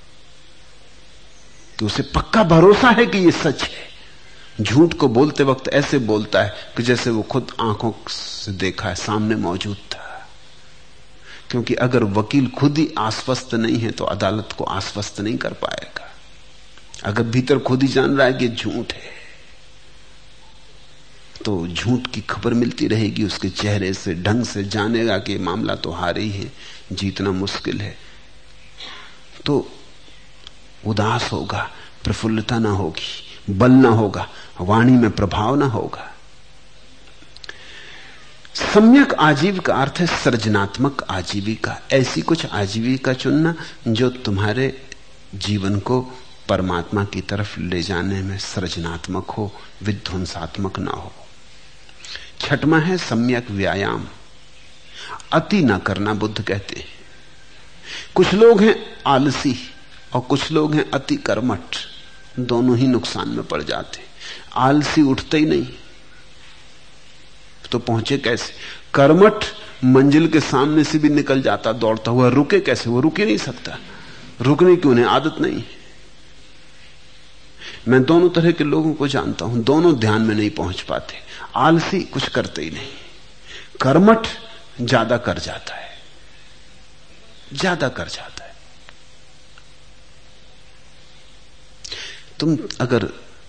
कि उसे पक्का भरोसा है कि यह सच है। झूठ को बोलते वक्त ऐसे बोलता है कि जैसे वो खुद आंखों से देखा है, सामने मौजूद था। क्योंकि अगर वकील खुद ही आश्वस्त नहीं है तो अदालत को आश्वस्त नहीं कर पाएगा। अगर भीतर खुद ही जान रहा है कि झूठ है तो झूठ की खबर मिलती रहेगी, उसके चेहरे से, ढंग से जानेगा कि मामला तो हार ही है, जीतना मुश्किल है। तो उदास होगा, प्रफुल्लता ना होगी, बल ना होगा, वाणी में प्रभाव ना होगा। सम्यक आजीविका का अर्थ है सृजनात्मक आजीविका। ऐसी कुछ आजीविका चुनना जो तुम्हारे जीवन को परमात्मा की तरफ ले जाने में सृजनात्मक हो, विध्वंसात्मक ना हो। छठवां है सम्यक व्यायाम। अति ना करना, बुद्ध कहते हैं। कुछ लोग हैं आलसी और कुछ लोग हैं अति कर्मठ, दोनों ही नुकसान में पड़ जाते। आलसी उठते ही नहीं तो पहुंचे कैसे? कर्मठ मंजिल के सामने से भी निकल जाता दौड़ता हुआ, रुके कैसे? वो रुक ही नहीं सकता। रुकने की उन्हें आदत नहीं। मैं दोनों तरह के लोगों को जानता हूं, दोनों ध्यान में नहीं पहुंच पाते। आलसी कुछ करते ही नहीं, कर्मठ ज्यादा कर जाता है, ज्यादा कर जाता है। तुम अगर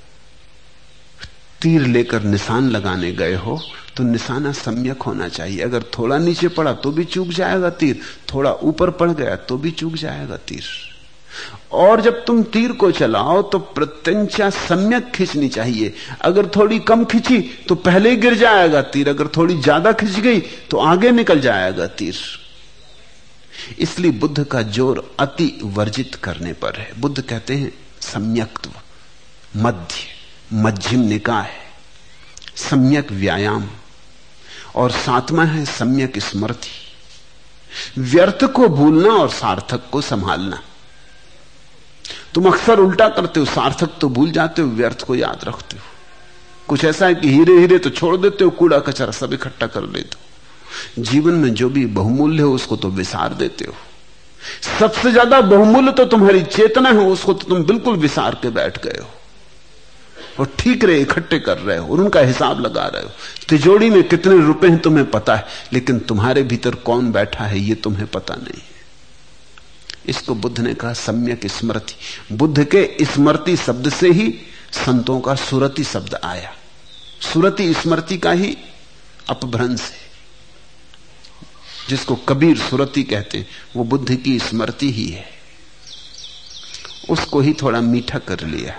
तीर लेकर निशान लगाने गए हो तो निशाना सम्यक होना चाहिए। अगर थोड़ा नीचे पड़ा तो भी चूक जाएगा तीर, थोड़ा ऊपर पड़ गया तो भी चूक जाएगा तीर। और जब तुम तीर को चलाओ तो प्रत्यंचा सम्यक खींचनी चाहिए। अगर थोड़ी कम खींची तो पहले गिर जाएगा तीर, अगर थोड़ी ज्यादा खींच गई तो आगे निकल जाएगा तीर। इसलिए बुद्ध का जोर अति वर्जित करने पर है। बुद्ध कहते हैं सम्यक्त्व, मध्य, मध्यम निकाय, सम्यक व्यायाम। और सातवां है सम्यक स्मृति, व्यर्थ को भूलना और सार्थक को संभालना। तुम अक्सर उल्टा करते हो, सार्थक तो भूल जाते हो, व्यर्थ को याद रखते हो। कुछ ऐसा है कि हीरे हीरे तो छोड़ देते हो, कूड़ा कचरा सब इकट्ठा कर लेते हो। जीवन में जो भी बहुमूल्य हो उसको तो विसार देते हो। सबसे ज्यादा बहुमूल्य तो तुम्हारी चेतना है, उसको तो तुम बिल्कुल विसार के बैठ गए हो और ठीक रहे इकट्ठे कर रहे हो और उनका हिसाब लगा रहे हो। तिजोरी में कितने रुपए हैं तुम्हें पता है, लेकिन तुम्हारे भीतर कौन बैठा है ये तुम्हें पता नहीं। इसको बुद्ध ने कहा सम्यक स्मृति। बुद्ध के स्मृति शब्द से ही संतों का सुरति शब्द आया। सुरति स्मृति का ही अपभ्रंश है। जिसको कबीर सुरति कहते हैं वो बुद्ध की स्मृति ही है। उसको ही थोड़ा मीठा कर लिया।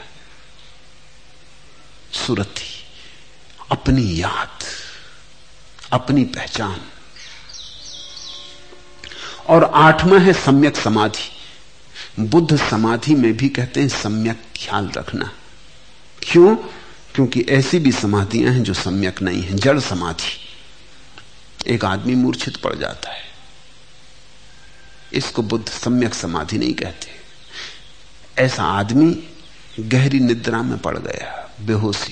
सुरति, अपनी याद, अपनी पहचान। और आठवां है सम्यक समाधि। बुद्ध समाधि में भी कहते हैं सम्यक ख्याल रखना। क्यों? क्योंकि ऐसी भी समाधियां हैं जो सम्यक नहीं है। जड़ समाधि, एक आदमी मूर्छित पड़ जाता है, इसको बुद्ध सम्यक समाधि नहीं कहते। ऐसा आदमी गहरी निद्रा में पड़ गया, बेहोशी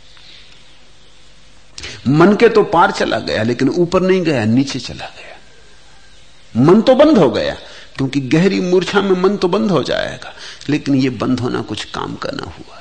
में। मन के तो पार चला गया लेकिन ऊपर नहीं गया, नीचे चला गया। मन तो बंद हो गया, क्योंकि गहरी मूर्छा में मन तो बंद हो जाएगा, लेकिन यह बंद होना कुछ काम का ना हुआ।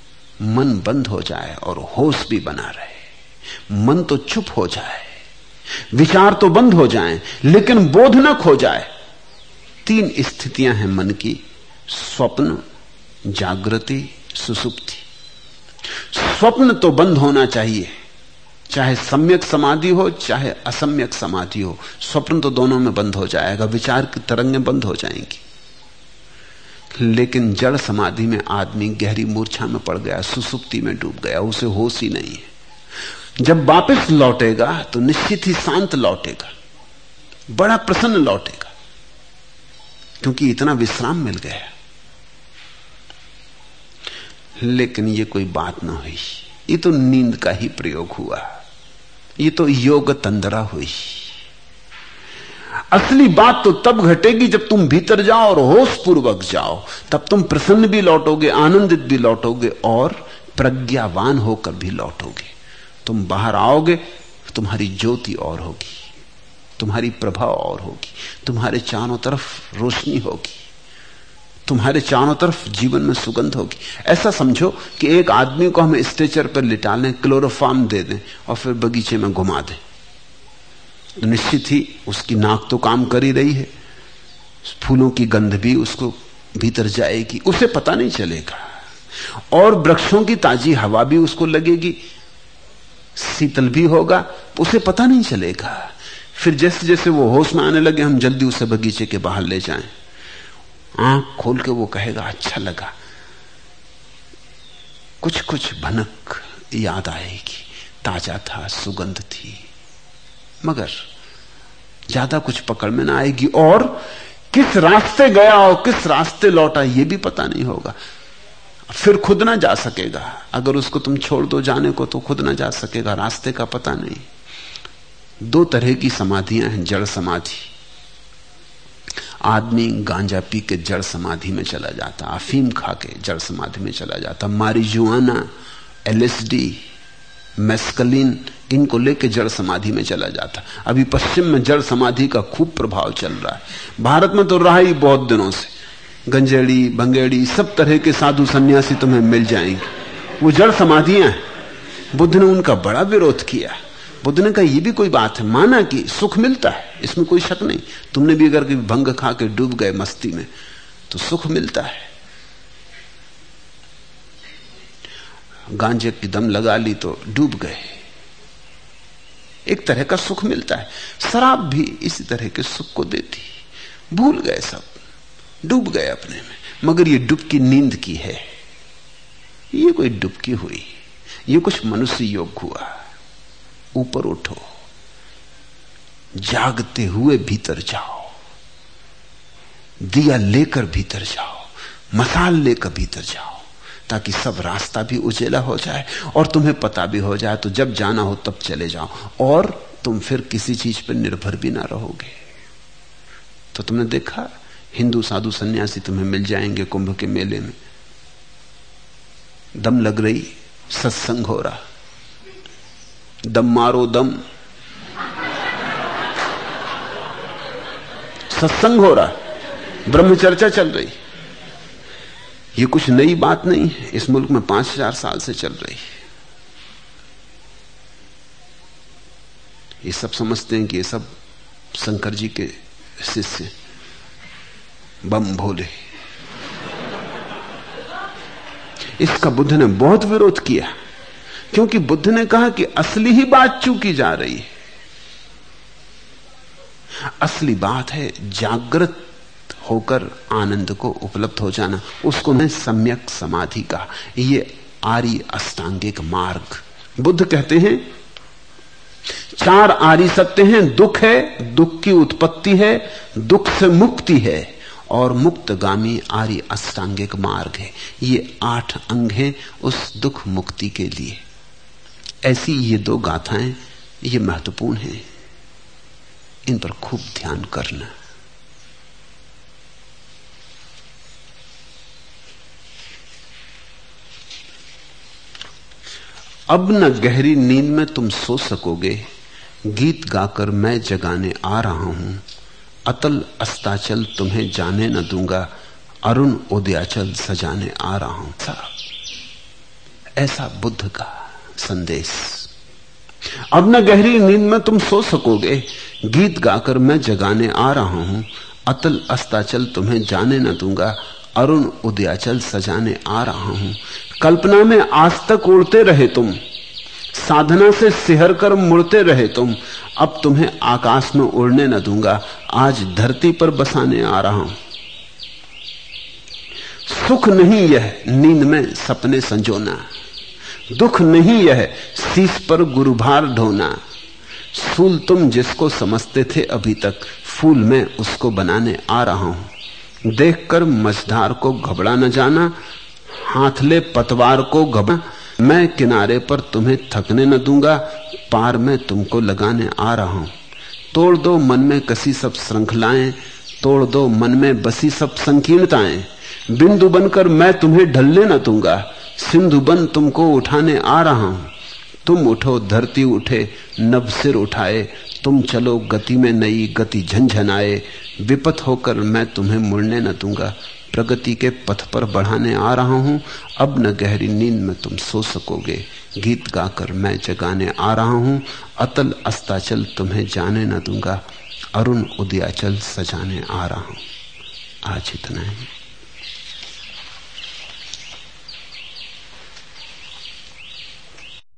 मन बंद हो जाए और होश भी बना रहे, मन तो चुप हो जाए, विचार तो बंद हो जाएं, लेकिन बोध न खो जाए। 3 स्थितियां हैं मन की: स्वप्न, जागृति, सुसुप्ति। स्वप्न तो बंद होना चाहिए, चाहे सम्यक समाधि हो चाहे असम्यक समाधि हो। स्वप्न तो दोनों में बंद हो जाएगा, विचार की तरंगें बंद हो जाएंगी। लेकिन जड़ समाधि में आदमी गहरी मूर्छा में पड़ गया, सुसुप्ति में डूब गया, उसे होश ही नहीं है। जब वापस लौटेगा तो निश्चित ही शांत लौटेगा, बड़ा प्रसन्न लौटेगा, क्योंकि इतना विश्राम मिल गया। लेकिन ये कोई बात ना हुई, ये तो नींद का ही प्रयोग हुआ, ये तो योग तंद्रा हुई। असली बात तो तब घटेगी जब तुम भीतर जाओ और होश पूर्वक जाओ, तब तुम प्रसन्न भी लौटोगे, आनंदित भी लौटोगे और प्रज्ञावान होकर भी लौटोगे। तुम बाहर आओगे, तुम्हारी ज्योति और होगी, तुम्हारी प्रभा और होगी, तुम्हारे चारों तरफ रोशनी होगी, तुम्हारे चारों तरफ जीवन में सुगंध होगी। ऐसा समझो कि एक आदमी को हम स्ट्रेचर पर लिटा लें, क्लोरोफॉर्म दे दें और फिर बगीचे में घुमा दें, तो निश्चित ही उसकी नाक तो काम कर ही रही है, फूलों की गंध भी उसको भीतर जाएगी, उसे पता नहीं चलेगा, और वृक्षों की ताजी हवा भी उसको लगेगी, शीतल भी होगा, उसे पता नहीं चलेगा। फिर जैसे जैसे वो होश में आने लगे, हम जल्दी उसे बगीचे के बाहर ले जाएं, आंख खोल के वो कहेगा अच्छा लगा, कुछ कुछ भनक याद आएगी, ताजा था, सुगंध थी, मगर ज्यादा कुछ पकड़ में ना आएगी। और किस रास्ते गया और किस रास्ते लौटा ये भी पता नहीं होगा। फिर खुद ना जा सकेगा, अगर उसको तुम छोड़ दो जाने को तो खुद ना जा सकेगा, रास्ते का पता नहीं। 2 तरह की समाधियां हैं, जड़ समाधि। आदमी गांजा पी के जड़ समाधि में चला जाता, अफीम खा के जड़ समाधि में चला जाता, मारिजुआना, LSD, मेस्कलिन, इनको लेके जड़ समाधि में चला जाता। अभी पश्चिम में जड़ समाधि का खूब प्रभाव चल रहा है, भारत में तो रहा ही बहुत दिनों से। गंजेड़ी, भंगेड़ी, सब तरह के साधु सन्यासी तुम्हें मिल जाएंगे, वो जड़ समाधियां हैं। बुद्ध ने उनका बड़ा विरोध किया। बुद्ध ने कहा ये भी कोई बात है, माना कि सुख मिलता है, इसमें कोई शक नहीं। तुमने भी अगर भंग खा के डूब गए मस्ती में तो सुख मिलता है, गांजे की दम लगा ली तो डूब गए, एक तरह का सुख मिलता है। शराब भी इसी तरह के सुख को देती। भूल गए सब, डूब गए अपने में, मगर ये डुबकी नींद की है, ये कोई डुबकी हुई, ये कुछ मनुष्य योग हुआ। ऊपर उठो, जागते हुए भीतर जाओ, दिया लेकर भीतर जाओ, मसाल लेकर भीतर जाओ, ताकि सब रास्ता भी उजेला हो जाए और तुम्हें पता भी हो जाए, तो जब जाना हो तब चले जाओ, और तुम फिर किसी चीज पर निर्भर भी ना रहोगे। तो तुमने देखा, हिंदू साधु सन्यासी तुम्हें मिल जाएंगे कुंभ के मेले में, दम लग रही, सत्संग हो रहा, दम मारो दम, सत्संग हो रहा, ब्रह्मचर्चा चल रही। ये कुछ नई बात नहीं है, इस मुल्क में 5000 साल से चल रही है। ये सब समझते हैं कि ये सब शंकर जी के शिष्य बम भोले। इसका बुद्ध ने बहुत विरोध किया, क्योंकि बुद्ध ने कहा कि असली ही बात चूकी जा रही है। असली बात है जागृत होकर आनंद को उपलब्ध हो जाना, उसको मैं सम्यक समाधि कहा। ये आर्य अष्टांगिक मार्ग। बुद्ध कहते हैं 4 आर्य सत्य हैं, दुख है, दुख की उत्पत्ति है, दुख से मुक्ति है, और मुक्तगामी आर्य अष्टांगिक मार्ग है। ये 8 अंग हैं उस दुख मुक्ति के लिए। ऐसी ये 2 गाथाएं, ये महत्वपूर्ण हैं, इन पर खूब ध्यान करना। अब न गहरी नींद में तुम सो सकोगे, गीत गाकर मैं जगाने आ रहा हूं, अतल अस्ताचल तुम्हें जाने न दूंगा, अरुण उदयाचल सजाने आ रहा हूं। ऐसा बुद्ध का संदेश। अब न गहरी नींद में तुम सो सकोगे, गीत गाकर मैं जगाने आ रहा हूं। अतल अस्ताचल तुम्हें जाने न दूंगा, अरुण उदयाचल सजाने आ रहा हूं। कल्पना में आज तक उड़ते रहे तुम, साधना से सिहर कर मुड़ते रहे तुम, अब तुम्हें आकाश में उड़ने न दूंगा, आज धरती पर बसाने आ रहा हूं। सुख नहीं यह नींद में सपने संजोना, दुख नहीं यह शीश पर गुरुभार ढोना। सूल तुम जिसको समझते थे अभी तक, फूल में उसको बनाने आ रहा हूं। देखकर मझधार को घबरा न जाना, हाथ ले पतवार को घबरा। मैं किनारे पर तुम्हें थकने न दूंगा, पार में तुमको लगाने आ रहा हूं। तोड़ दो मन में कसी सब श्रृंखलाएं, तोड़ दो मन में बसी सब संकीर्णताएं। बिंदु बनकर मैं तुम्हें ढलने न दूंगा, सिंधु बन तुमको उठाने आ रहा हूं। तुम उठो धरती उठे, नभ सिर उठाए, तुम चलो गति में नई गति झंझनाए। विपत होकर मैं तुम्हें मुड़ने न दूंगा, प्रगति के पथ पर बढ़ाने आ रहा हूं। अब न गहरी नींद में तुम सो सकोगे, गीत गाकर मैं जगाने आ रहा हूं। अतल अस्ताचल तुम्हें जाने न दूंगा, अरुण उदयाचल सजाने आ रहा हूं। आज इतना ही।